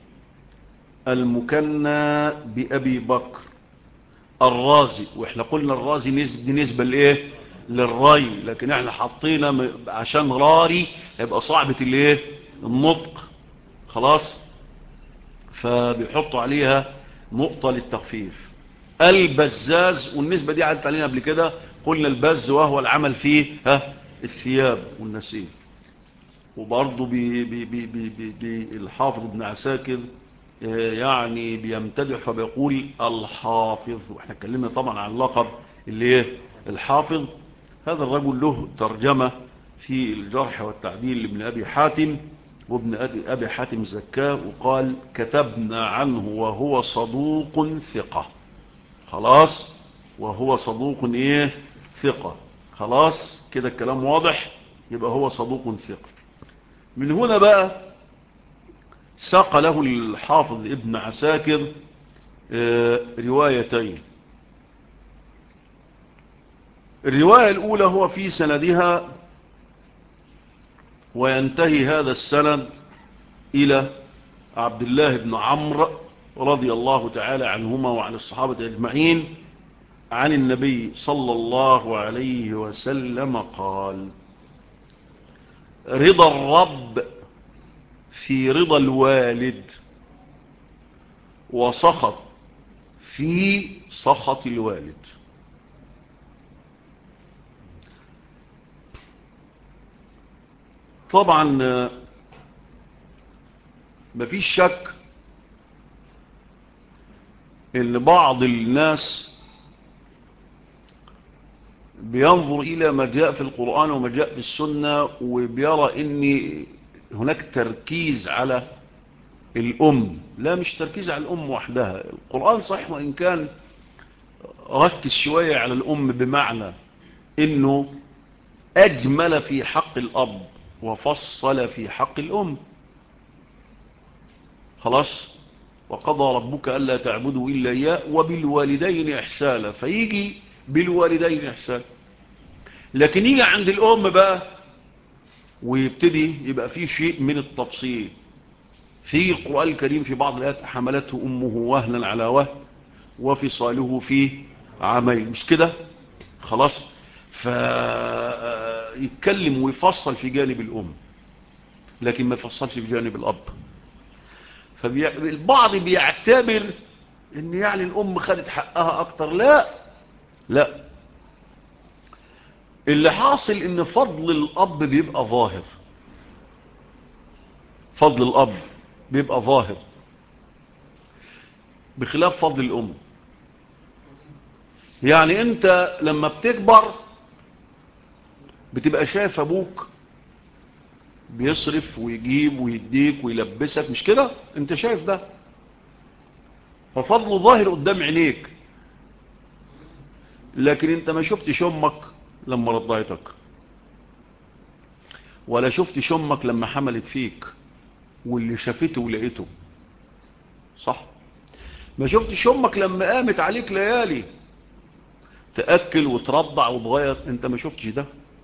المكنى بأبي بكر الرازي. واحنا قلنا الرازي دي نسبة لايه؟ للري، لكن احنا حطينا عشان راري يبقى صعبة الايه؟ النطق. خلاص، فبيحطوا عليها نقطة للتخفيف. البزاز، والنسبة دي عدت علينا قبل كده، قلنا البز وهو العمل فيه الثياب والنسيج. وبرضه الحافظ ابن عساكر يعني بيمتدح فبيقول الحافظ. واحنا اتكلمنا طبعا عن اللقب اللي ايه؟ الحافظ. هذا الرجل له ترجمة في الجرح والتعديل لابن أبي حاتم، وابن أبي حاتم زكاه وقال كتبنا عنه وهو صدوق ثقة. خلاص، وهو صدوق ايه؟ ثقة. خلاص كده الكلام واضح، يبقى هو صدوق ثقة. من هنا بقى ساق له الحافظ ابن عساكر روايتين. الرواية الأولى هو في سندها، وينتهي هذا السند إلى عبد الله بن عمرو رضي الله تعالى عنهما وعن الصحابة أجمعين عن النبي صلى الله عليه وسلم قال رضا الرب في رضا الوالد، وسخط في سخط الوالد. طبعا مفيش شك ان بعض الناس بينظر الى ما جاء في القرآن وما جاء في السنة، وبيرى ان هناك تركيز على الام. لا، مش تركيز على الام وحدها. القرآن صحيح وان كان ركز شوية على الام، بمعنى انه أجمل في حق الأب وفصل في حق الأم. خلاص، وقضى ربك ألا تعبدوا إلا إياه وبالوالدين إحسانا، فيجي بالوالدين إحسانا. لكن يجي عند الأم بقى ويبتدي يبقى فيه شيء من التفصيل في القرآن الكريم. في بعض الآيات حملته أمه وهنا على وهن وفصاله في عامين، مش كده؟ خلاص، فيتكلم ويفصل في جانب الأم لكن ما يفصلش في جانب الأب. فالبعض بيعتبر ان يعني الأم خدت حقها أكتر. لا لا، اللي حاصل ان فضل الأب بيبقى ظاهر. فضل الأب بيبقى ظاهر بخلاف فضل الأم. يعني انت لما بتكبر بتبقى شايف ابوك بيصرف ويجيب ويديك ويلبسك، مش كده؟ انت شايف ده، ففضله ظاهر قدام عينيك. لكن انت ما شفتش امك لما رضعتك، ولا شفتش امك لما حملت فيك واللي شافته ولقيته، صح؟ ما شفتش امك لما قامت عليك ليالي تأكل وترضع وتغير، انت ما شفتش ده،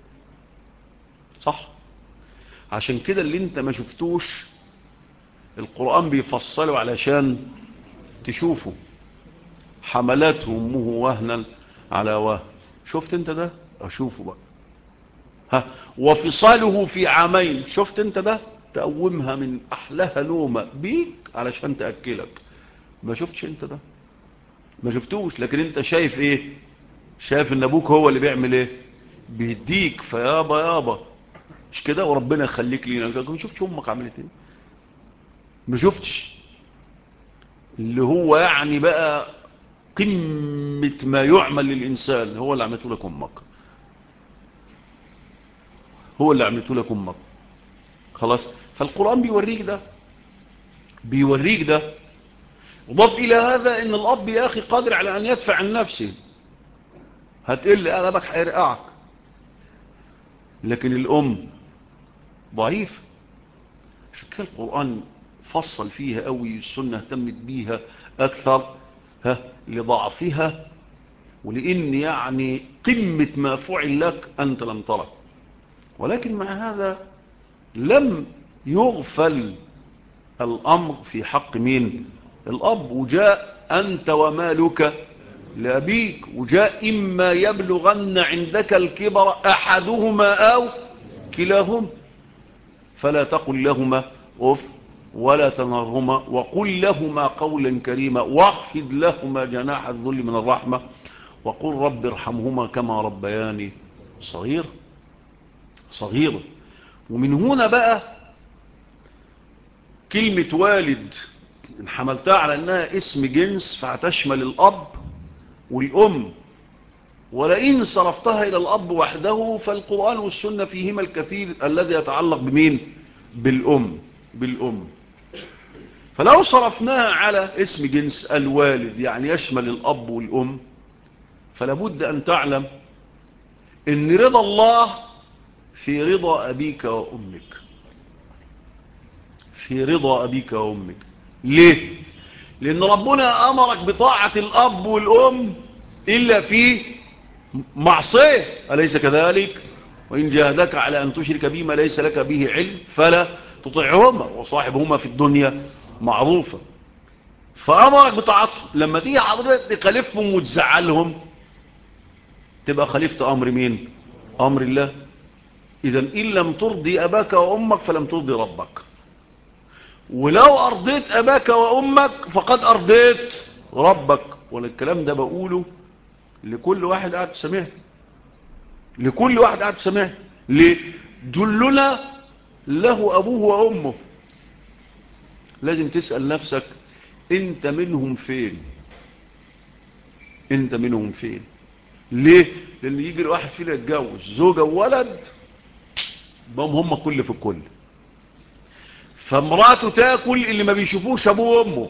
صح؟ عشان كده اللي انت ما شفتوش القرآن بيفصله علشان تشوفه. حملته امه وهنا على وهن، شفت انت ده؟ اشوفه بقى. ها، وفصاله في عامين، شفت انت ده؟ تقومها من احلاها نومة بيك علشان تأكلك. ما شفتش انت ده، ما شفتوش. لكن انت شايف ايه؟ شايف ان ابوك هو اللي بيعمل ايه؟ بيديك. فيابا يابا، مش كده؟ وربنا يخليك لينا. ما شفتش امك عملت ايه؟ ما شفتش. اللي هو يعني بقى قمة ما يعمل للإنسان هو اللي عملته لك أمك، هو اللي عملته لك أمك. خلاص، فالقرآن بيوريك ده، بيوريك ده. وضاف إلى هذا إن الأب يا أخي قادر على أن يدفع عن نفسه. هتقل أغلبك هيرقعك، لكن الأم ضعيف. عشان كده القرآن فصل فيها قوي، السنة اهتمت بيها أكثر لضعفها، ولأن يعني قمة ما فعل لك أنت لم ترى. ولكن مع هذا لم يغفل الأمر في حق مين؟ الأب. وجاء أنت ومالك لأبيك، وجاء إما يبلغن عندك الكبر أحدهما أو كلاهما فلا تقل لهما أف ولا تنهرهما وقل لهما قولا كريما واخفض لهما جناح الذل من الرحمة وقل رب ارحمهما كما ربياني صغير. صغير. ومن هنا بقى كلمة والد إن حملتها على أنها اسم جنس فهتشمل الأب والأم، ولئن صرفتها إلى الأب وحده فالقرآن والسنة فيهما الكثير الذي يتعلق بمين؟ بالأم. بالأم. فلو صرفناها على اسم جنس الوالد يعني يشمل الأب والأم، فلابد أن تعلم إن رضا الله في رضا أبيك وأمك، في رضا أبيك وأمك. ليه؟ لأن ربنا أمرك بطاعة الأب والأم إلا في معصية، أليس كذلك؟ وإن جاهدك على أن تشرك بما ليس لك به علم فلا تطيعهما وصاحبهما في الدنيا معروفة. فأمرك بطاعتهم. لما تيجي حضرتك تخالفهم وتزعلهم تبقى خالفت أمر مين؟ أمر الله. إذن إن لم ترضي أباك وأمك فلم ترضي ربك، ولو أرضيت أباك وأمك فقد أرضيت ربك. والكلام ده بقوله لكل واحد قاعد سمعه، لكل واحد قاعد سمعه. ليه؟ جلنا له أبوه وأمه. لازم تسأل نفسك انت منهم فين؟ انت منهم فين؟ ليه؟ لأن يجي الواحد فينا يتجوز زوجة وولد هم كل في الكل، فمراته تاكل اللي ما بيشوفوش ابوه وامه،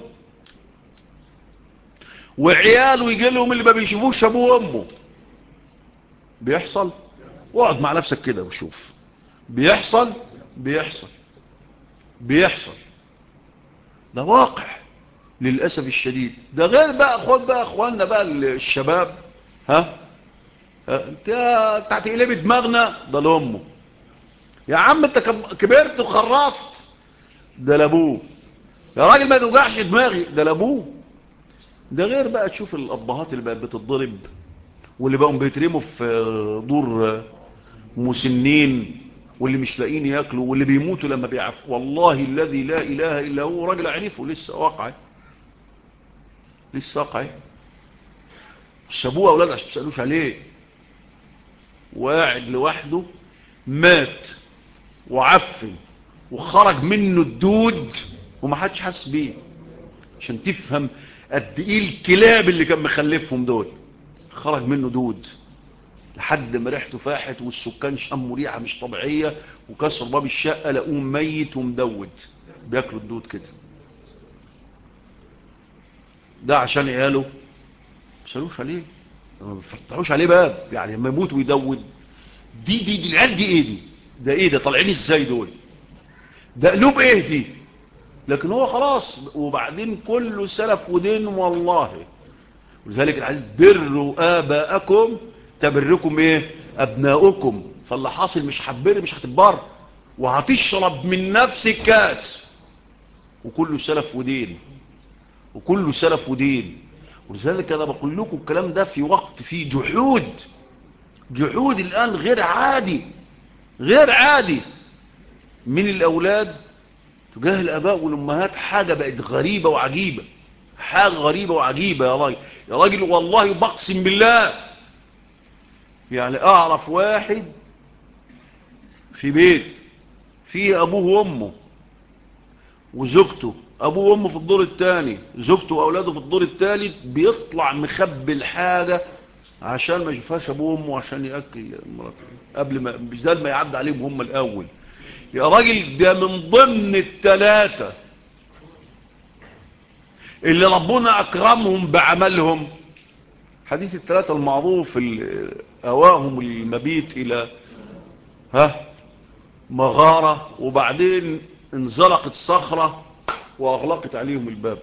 وعياله يجي لهم اللي ما بيشوفوش ابوه وامه. بيحصل واقعد مع نفسك كده وشوف. بيحصل بيحصل بيحصل، ده واقع للأسف الشديد. ده غير بقى اخواننا بقى الشباب، ها انت هتقلب دماغنا ده لامه. يا عم انت كبرت وخرفت، ده لابوه. يا راجل ما توجعش دماغي، ده لابوه. ده غير بقى تشوف الابهات اللي بقت بتتضرب، واللي بقوا بيترموا في دور مسنين، واللي مش لاقيين ياكلوا، واللي بيموتوا لما بيعفوا. والله الذي لا اله الا هو راجل اعرفه لسه واقعي، لسه واقعي. مش ابوه اولاد عشان تسالوش عليه، وقاعد لوحده، مات وعفن وخرج منه الدود ومحدش حس بيه. عشان تفهم قد ايه الكلاب اللي كان مخلفهم دول، خرج منه دود لحد ما ريحته فاحت، والسكان شموا ريحه مش طبيعيه، وكسروا باب الشقه لقوه ميت ومدود بياكلوا الدود كده. ده عشان عياله ما سالوش عليه، ما بيفتحوش عليه باب، يعني لما يموت ويدود. دي العيال دي ايه دي؟ ده ايه ده؟ طالعين ازاي دول؟ ده قلوب ايه دي؟ لكن هو خلاص. وبعدين كله سلف ودين والله. ولذلك الحديث بروا آباءكم تبركم ايه ابناؤكم. فاللي حاصل مش هتبر، مش هتبر، وهتشرب من نفس الكاس. وكله سلف ودين، وكله سلف ودين. ولذلك انا بقول لكم الكلام ده في وقت فيه جحود، جحود الان غير عادي، غير عادي من الاولاد تجاه الاباء والامهات. حاجة بقت غريبة وعجيبة، حاجة غريبة وعجيبة. يا راجل يا راجل والله بقسم بالله، يعني اعرف واحد في بيت فيه ابوه وامه وزوجته، ابوه وامه في الدور الثاني، زوجته واولاده في الدور الثالث، بيطلع مخبي الحاجة عشان ما يشوفهاش ابوه وامه، عشان ياكل مراته قبل ما بزاد ما يعدي عليهم هم الاول. يا راجل ده من ضمن الثلاثة اللي ربنا اكرمهم بعملهم. حديث الثلاثة المعروف اللي اواهم المبيت الى مغارة، وبعدين انزلقت صخرة واغلقت عليهم الباب،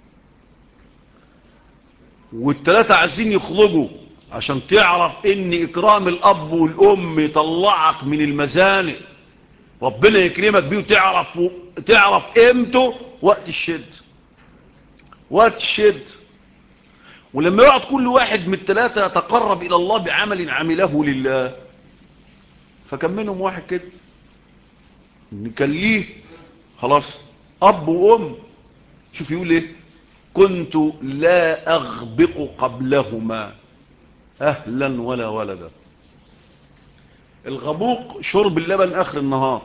والثلاثة عايزين يخرجوا. عشان تعرف ان اكرام الاب والام يطلعك من المزانق، ربنا يكرمك بيه، تعرف قيمته وقت الشد، وقت الشد. ولما يقعد كل واحد من الثلاثة يتقرب الى الله بعمل عمله لله. فكان منهم واحد كده كان ليه خلاص اب وام، شوف يقول ايه: كنت لا اغبق قبلهما اهلا ولا ولدا. الغبوق شرب اللبن اخر النهار،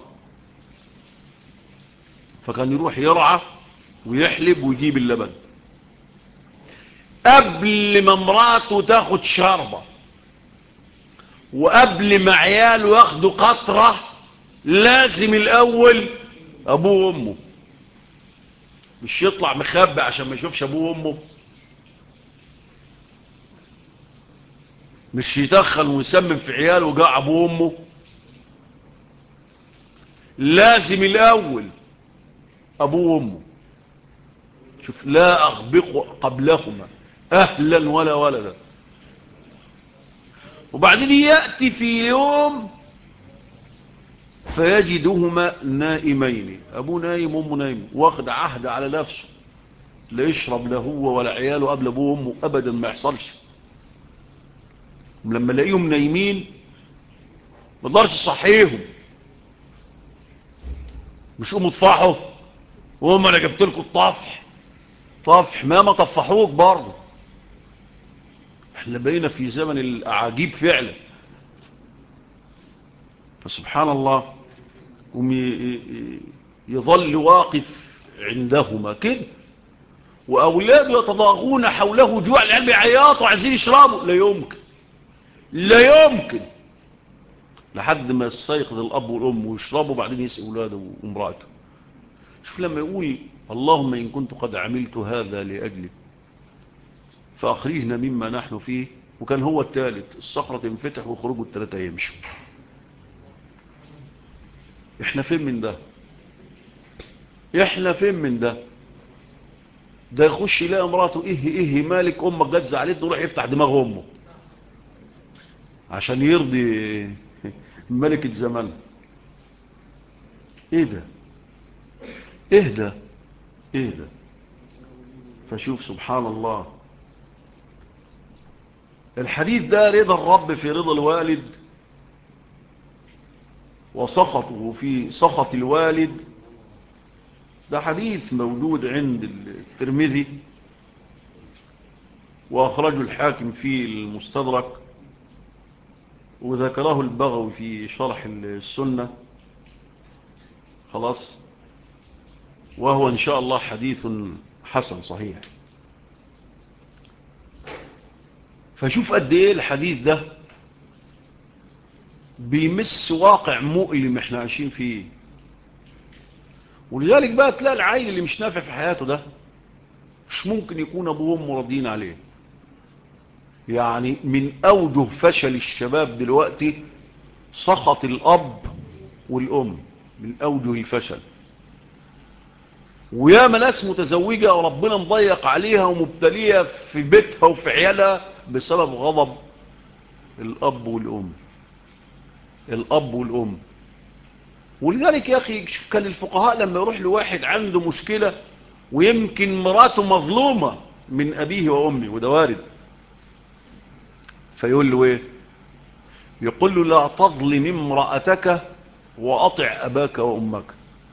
فكان يروح يرعى ويحلب ويجيب اللبن قبل ما مراته تاخد شربة، وقبل ما عياله ياخدوا قطرة. لازم الاول ابوه وامه، مش يطلع مخبي عشان ما يشوفش ابوه وامه، مش يتخن ويسمم في عياله وجاع ابوه وامه. لازم الاول ابوه وامه. شوف: لا اغبق قبلهما اهلا ولا ولدا. وبعدين يأتي في يوم فيجدهما نائمين، ابوه نايم وامه نايم، واخد عهد على نفسه لا يشرب لا هو ولا عياله قبل ابوه وامه ابدا، ما يحصلش. لما الاقيهم نايمين ما اقدرش اصحيهم، مش قوموا اطفحوا، وهم انا جبت لكم الطفح. طفح ما طفحوك برضه. احنا بقينا في زمن الاعاجيب فعلا. فسبحان الله، يظل واقف عندهما كده، واولاده يتضاغون حوله جوع، العيال بيعيطوا عايزين يشربوا. لا يمكن، لا يمكن، لحد ما يستيقظ الاب والام ويشربوا، بعدين يسقي اولاده وامراته. شوف لما يقول: اللهم ان كنت قد عملت هذا لاجلك فاخرجنا مما نحن فيه. وكان هو الثالث، الصخرة تنفتح وخروجوا الثلاثة يمشوا. احنا فين من ده؟ احنا فين من ده؟ ده يخش يلاقي مراته ايه مالك امك جت زعلتني، يروح يفتح دماغ امه عشان يرضي ملكة زمانها. ايه ده؟ ايه ده؟ ايه ده؟ فشوف سبحان الله، الحديث ده رضا الرب في رضا الوالد وسخطه في سخط الوالد. ده حديث موجود عند الترمذي وأخرجه الحاكم في المستدرك وذكره البغوي في شرح السنة. خلاص، وهو إن شاء الله حديث حسن صحيح. فشوف قد إيه الحديث ده بيمس واقع مؤلم احنا عايشين فيه. ولذلك بقى تلاقي العيل اللي مش نافع في حياته ده مش ممكن يكون أبوه وأمه راضيين عليه. يعني من أوجه فشل الشباب دلوقتي سخط الأب والأم، من أوجه الفشل. ويا ناس متزوجة وربنا مضيق عليها ومبتلية في بيتها وفي عيالها بسبب غضب الأب والأم. الأب والأم. ولذلك يا أخي شوف، كان الفقهاء لما يروح لواحد عنده مشكلة ويمكن مراته مظلومة من أبيه وأمه، وده وارد، فيقول له إيه؟ يقول له لا تظلم امرأتك وأطع أباك وأمك.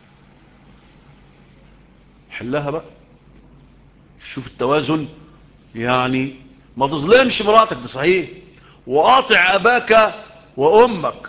حلها بقى. شوف التوازن، يعني ما تظلمش مراتك، ده صحيح، وأطع أباك وأمك،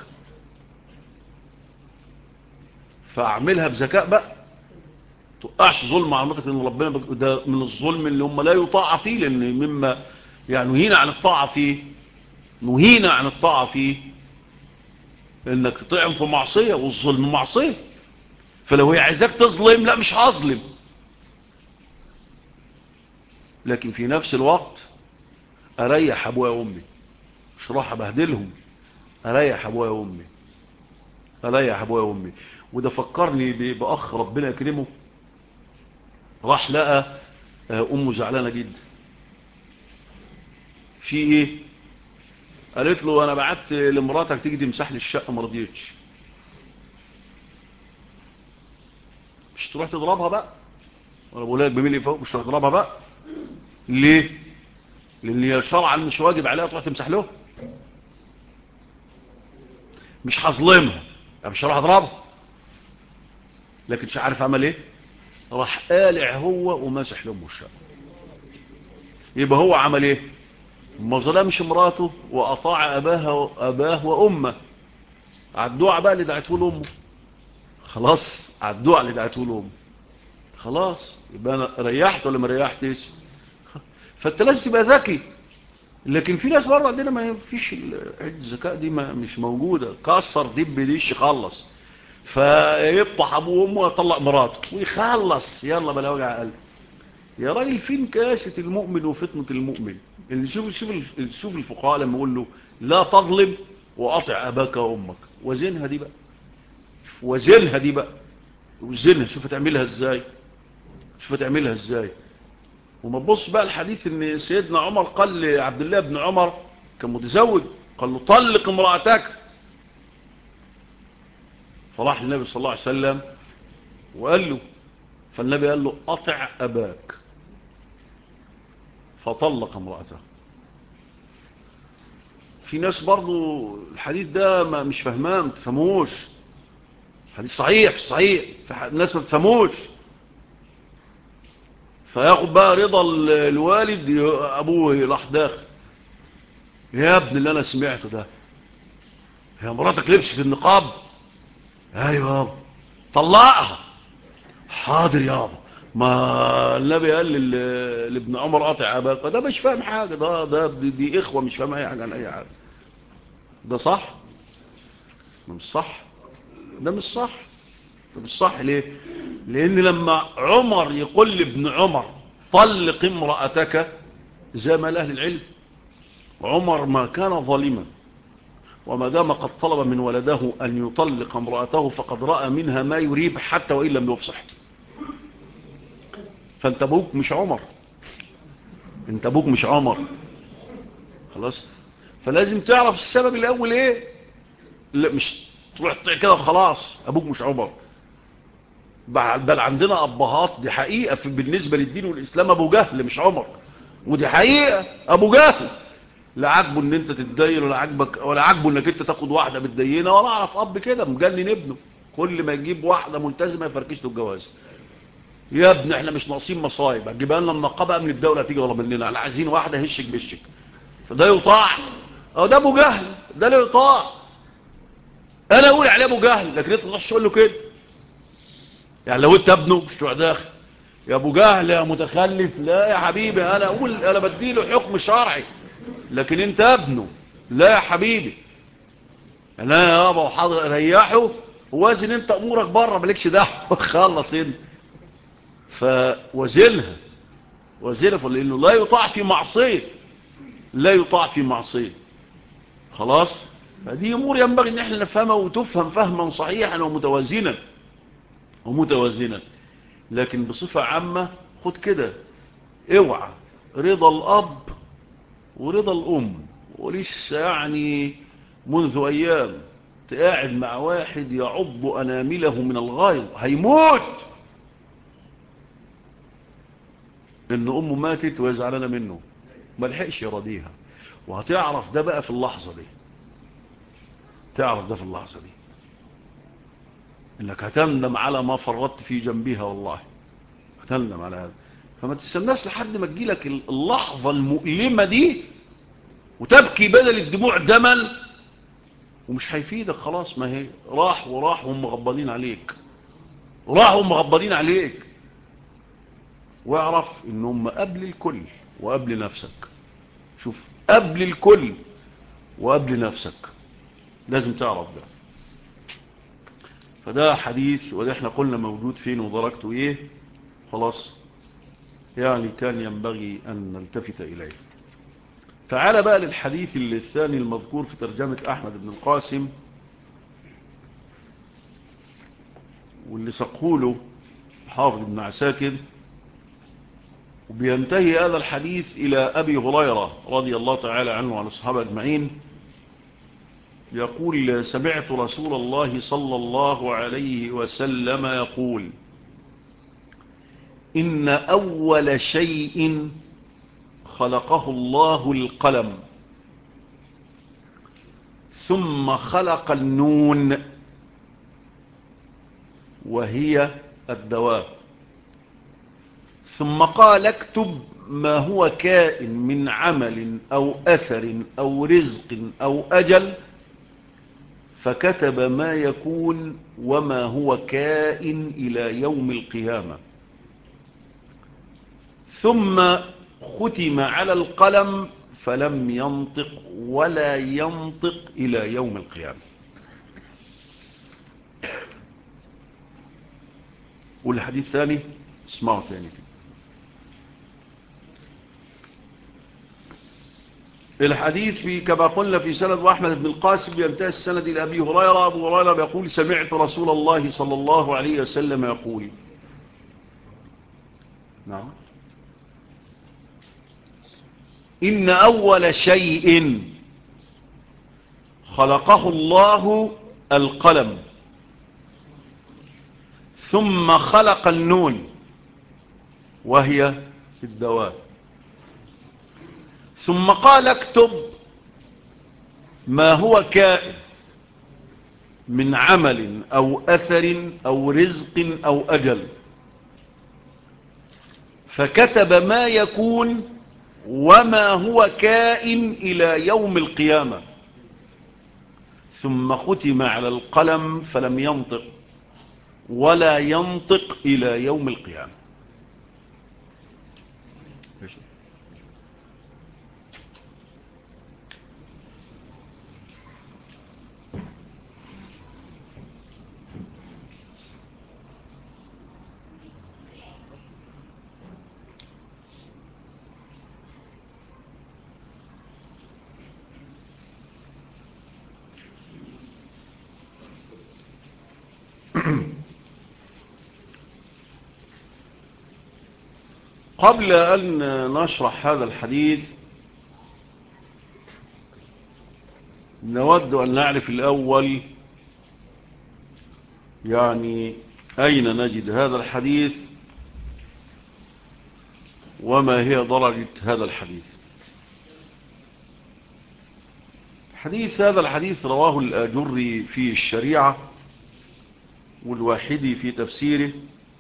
فأعملها بذكاء بقى. توقعش ظلم على مراتك، لأن ربنا ده من الظلم اللي هم لا يطاع فيه، لأن مما يعني نهينا عن الطاعة فيه، نهينا عن الطاعة فيه إنك تطيعهم في معصية، والظلم معصية. فلو هي عايزاك تظلم، لا مش هظلم، لكن في نفس الوقت أريح أبويا وأمي، مش راح أبهدلهم، أريح أبويا وأمي، أريح أبويا وأمي. وده فكرني بأخ ربنا يكرمه، راح لقى أمه زعلانة جدا. في إيه؟ قالت له أنا بعت لمراتك تيجي تمسح لي الشقة، ما رضيتش. مش تروح تضربها بقى؟ وأنا بقول لك بملي فوق، مش تروح تضربها بقى؟ ليه؟ لأن هي شرعا مش واجب عليها تروح تمسح له. مش هظلمها، مش هروح أضربها، لكن مش عارف عمل إيه؟ راح قالع هو ومسح لأمه الشقة. يبقى هو عمل إيه؟ ما ظلمش مراته وأطاع أباه وأمه. عالدعاء بقى اللي دعته لأمه، خلاص عالدعاء اللي دعته لأمه، خلاص يبقى أنا ريحت ولا ما ريحتش؟ فأنت لازم تبقى ذكي. لكن في ناس برضه عندنا ما فيش الذكاء دي، ما مش موجودة. كسر دب ديش خلص، فيبطح أبوه وأمه ويطلق مراته ويخلص، يلا بلا وجع قلب. يا راجل فين كاسة المؤمن وفتنة المؤمن؟ اللي شوف الفقهاء لما يقول له لا تظلم وأطع أباك وأمك، وزنها دي بقى، وزنها دي بقى، وزنها. شوف تعملها ازاي، شوف تعملها ازاي. وما تبص بقى الحديث ان سيدنا عمر قال لعبد الله بن عمر، كان متزوج، قال له طلق امرأتك. فراح للنبي صلى الله عليه وسلم وقال له، فالنبي قال له أطع أباك، فطلق امرأته. في ناس برضو الحديث ده ما مش فهمان، ما تفهموش. حديث صحيح في الصحيح، الناس ما تفهموش. فياخد بقى رضا الوالد، ابوه راح داخل، يا ابن اللي انا سمعته ده، هي مراتك لبست النقاب؟ ايوه يابا. طلقها. حاضر يابا. ما النبي قال لابن عمر قاطع اباك، ده مش فاهم حاجه، دي اخوه مش فاهم اي حاجه عن اي حاجه. ده صح؟ ده مش صح، ده مش صح، ده مش صح. ليه؟ لان لما عمر يقول لابن عمر طلق امرأتك، زي ما اهل العلم، عمر ما كان ظالما، وما دام قد طلب من ولده أن يطلق امرأته فقد رأى منها ما يريب حتى وإن لم يفصح. فأنت أبوك مش عمر، أنت أبوك مش عمر، خلاص. فلازم تعرف السبب الأول إيه. لا مش تروح كده وخلاص أبوك مش عمر. بل عندنا أبهات، دي حقيقة بالنسبة للدين والإسلام، أبو جهل مش عمر، ودي حقيقة أبو جهل. لا عاجبه ان انت تتدين ولا عاجبك ولا عاجبه انك انت تاخد واحده بتدينها. ولا اعرف اب كده مجنن ابنه، كل ما يجيب واحده ملتزمه يفركش له الجواز. يا ابني احنا مش ناقصين مصايب، هتجيبها لنا النقابه من الدوله هتيجي ولا مننا، احنا عايزين واحده هشك بشك. فده يطاع؟ اه ده ابو جهل، ده لا يطاع. انا اقول عليه ابو جهل، لكن انت ما تروحش تقول له كده. يعني لو انت ابنه مش تروح داخل يا ابو جهل يا متخلف. لا يا حبيبي، انا اقول انا بديله حكم شرعي، لكن انت ابنه لا يا حبيبي. انا يا ابا وحاضر ريحه ووازن انت امورك بره مالكش دعوه. خلص انت. فوزنها لانه لا يطاع في معصيه، لا يطاع في معصيه. خلاص. فدي امور ينبغي ان احنا نفهمها وتفهم فهما صحيحا ومتوازنا. لكن بصفه عامه خد كده، اوعى رضا الاب ورضا الام. ولسه يعني منذ ايام قاعد مع واحد يعض انامله من الغيظ، هيموت ان امه ماتت ويزعلنا منه، ما لحقش يراضيها. وهتعرف ده بقى في اللحظه دي، تعرف ده في اللحظه دي انك هتندم على ما فرطت في جنبها. والله هتندم على هذا. فما تستناش لحد ما تجيلك اللحظه المؤلمه دي وتبكي بدل الدموع دما، ومش هيفيدك. خلاص، ما هي راح وراح وهم مغضبانين عليك، راح وهم مغضبانين عليك. واعرف انهم قبل الكل وقبل نفسك. شوف، قبل الكل وقبل نفسك، لازم تعرف ده. فده حديث، وده احنا قلنا موجود فين ودرجته ايه. خلاص، يعني كان ينبغي ان نلتفت اليه. تعال بقى للحديث الثاني المذكور في ترجمة احمد بن القاسم، واللي سقوله حافظ بن عساكر. وبينتهي هذا الحديث إلى أبي هريرة رضي الله تعالى عنه وعن الصحابة أجمعين، يقول: سمعت رسول الله صلى الله عليه وسلم يقول: إن أول شيء خلقه الله القلم، ثم خلق النون وهي الدواب، ثم قال: اكتب ما هو كائن من عمل أو أثر أو رزق أو أجل، فكتب ما يكون وما هو كائن إلى يوم القيامة. ثم ختم على القلم فلم ينطق ولا ينطق إلى يوم القيامة. والحديث ثاني اسمعوا ثاني كده. الحديث في كما قلنا في سند أحمد بن القاسم، ينتهي السند إلى أبي هريرة. أبو هريرة يقول: سمعت رسول الله صلى الله عليه وسلم يقول. نعم. إن أول شيء خلقه الله القلم، ثم خلق النون وهي الدواب، ثم قال: اكتب ما هو كائن من عمل أو أثر أو رزق أو أجل، فكتب ما يكون وما هو كائن إلى يوم القيامة. ثم ختم على القلم فلم ينطق ولا ينطق إلى يوم القيامة. قبل أن نشرح هذا الحديث نود أن نعرف الأول يعني أين نجد هذا الحديث وما هي درجة هذا الحديث. هذا الحديث رواه الآجري في الشريعة والواحدي في تفسيره،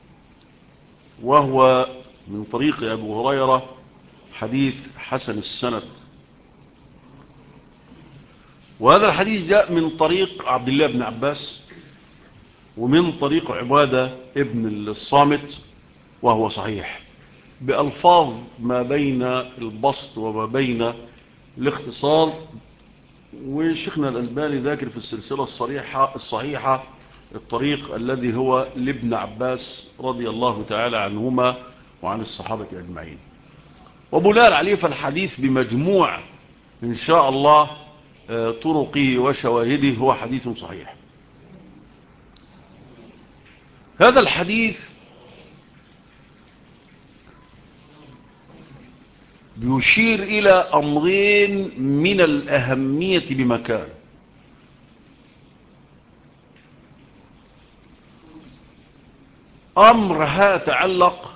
وهو من طريق أبو هريرة حديث حسن السند. وهذا الحديث جاء من طريق عبد الله بن عباس ومن طريق عبادة ابن الصامت، وهو صحيح بألفاظ ما بين البسط وما بين الاختصار. وشيخنا الألباني ذاكر في السلسلة الصحيحة الطريق الذي هو لابن عباس رضي الله تعالى عنهما وعن الصحابة أجمعين. وبناء عليه فالحديث بمجموع إن شاء الله طرقه وشواهده هو حديث صحيح. هذا الحديث بيشير إلى أمرين من الأهمية بمكان. أمر يتعلق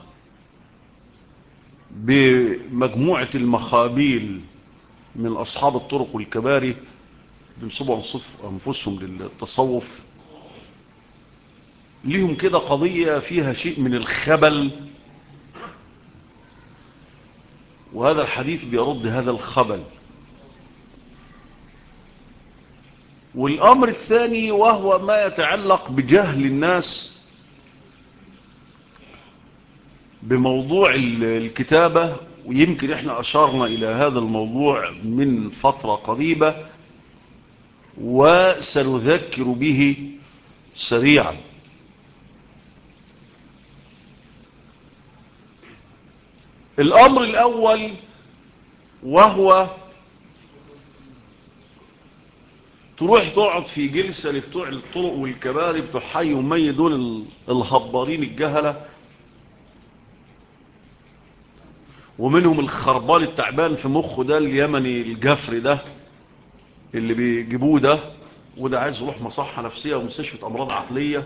بمجموعة المخابيل من أصحاب الطرق والكباري بينصبوا أنفسهم للتصوف، ليهم كده قضية فيها شيء من الخبل، وهذا الحديث بيرد هذا الخبل. والأمر الثاني وهو ما يتعلق بجهل الناس بموضوع الكتابة، ويمكن احنا أشارنا إلى هذا الموضوع من فترة قريبة وسنذكر به سريعا. الأمر الأول وهو تروح تقعد في جلسة لبتوع الطرق والكباري بتوع حي ومي، دول الهبارين الجهلة، ومنهم الخربان التعبان في مخه ده اليمني الجفري ده اللي بيجيبوه ده، وده عايز يروح مصحة نفسية ومستشفى أمراض عقلية.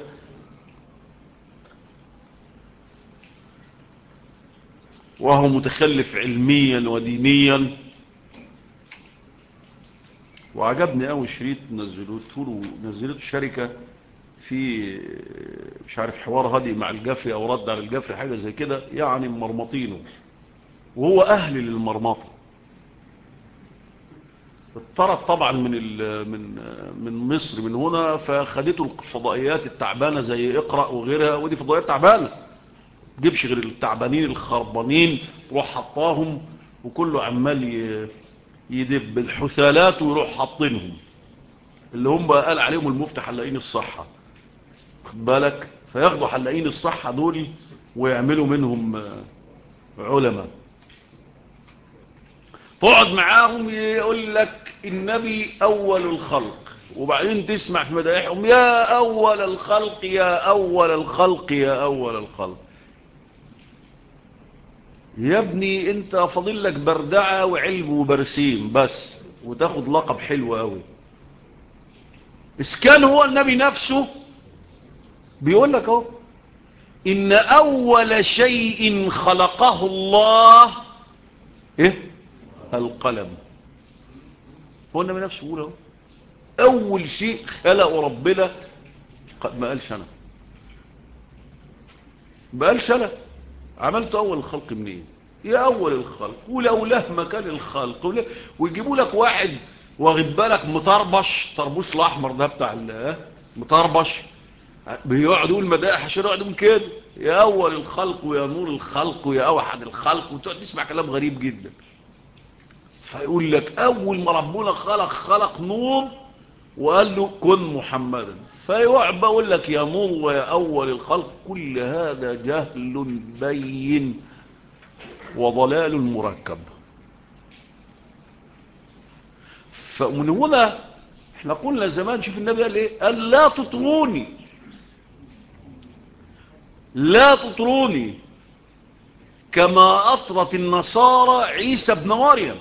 وهو متخلف علميا ودينيا. وعجبني قوي شريط نزلته شركة في مش عارف حوار هادي مع الجفري او رد على الجفري حاجة زي كده، يعني مرمطينه وهو اهل للمرمطة. اضطرد طبعا من مصر من هنا، فخدته الفضائيات التعبانة زي اقرأ وغيرها، ودي فضائيات تعبانة جيبش غير التعبانين الخربانين تروح حطاهم، وكله عمال يدب الحثالات ويروح حاطينهم اللي هم بقى قال عليهم المفتي حلاقين الصحة، خد بالك، فياخدوا حلاقين الصحة دول ويعملوا منهم علماء. تقعد معاهم يقول لك النبي أول الخلق، وبعدين تسمع في مدائحهم يا أول الخلق يا أول الخلق يا أول الخلق. يا ابني انت فاضل لك بردعة وعلم وبرسيم بس وتاخد لقب حلو قوي. كان هو النبي نفسه بيقول لك اهو ان اول شيء خلقه الله ايه؟ القلم. هو النبي نفسه بيقول اهو اول شيء خلقه ربنا. ما قالش انا، ما قالش انا عملت اول الخلق منين؟ يا اول الخلق، ولولاه مكان الخلق، ويجيبوا لك واحد واخد بالك مطربش، طربوش الاحمر ده بتاع مطربش، بيقعد يقول مدائح عشان يقعد من كده يا اول الخلق ويا نور الخلق ويا اوحد الخلق، وتقعد تسمع كلام غريب جدا. فيقول لك اول ما ربنا خلق نور وقال له كن محمدا، فيقعد بقول لك يا نور ويا اول الخلق. كل هذا جهل بين وضلال مركب. فمن هنا احنا قلنا زمان، شوف النبي قال ايه؟ قال لا تطروني. لا تطروني كما أطرت النصارى عيسى ابن مريم.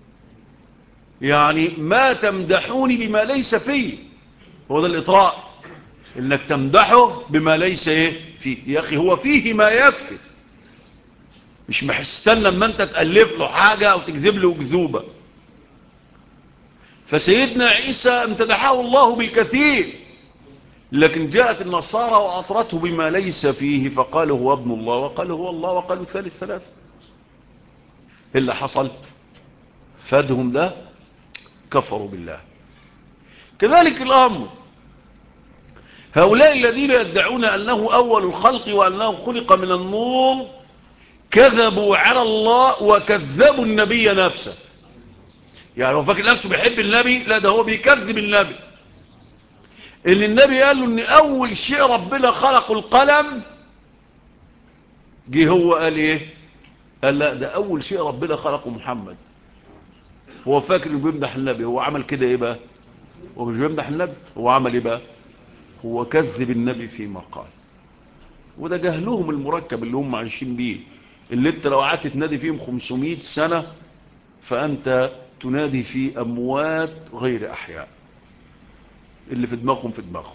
يعني ما تمدحوني بما ليس فيه. هو ده الإطراء، إنك تمدحه بما ليس فيه. يا أخي هو فيه ما يكفي، مش محستنى لما أنت تألف له حاجة أو تكذب له كذوبة. فسيدنا عيسى امتدحه الله بالكثير، لكن جاءت النصارى وأطرته بما ليس فيه، فقالوا هو ابن الله، وقالوا هو الله، وقالوا ثالث ثلاثة. اللي حصل فادهم ده كفروا بالله. كذلك الأمر هؤلاء الذين يدعون أنه أول الخلق وأنه خلق من النور كذبوا على الله وكذبوا النبي نفسه. يعني هو فاكر نفسه بيحب النبي، لا ده هو بيكذب النبي. اللي النبي قال له ان اول شيء ربنا خلق القلم، جه هو قال ايه؟ قال لا ده اول شيء ربنا خلقه محمد. هو فاكر انه بيمدح النبي، هو عمل كده ايه بقى؟ هو مش بيمدح النبي، هو عمل ايه بقى؟ هو كذب النبي فيما قال. وده جهلهم المركب اللي هم عايشين بيه، اللي انت لو قعدت تنادي فيهم 500 سنة فانت تنادي في اموات غير احياء، اللي في دماغهم في دماغهم.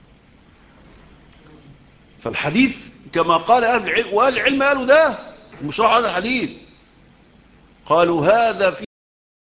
فالحديث كما قال أهل العلم، وأهل العلم قالوا ده مش راح هذا الحديث، قالوا هذا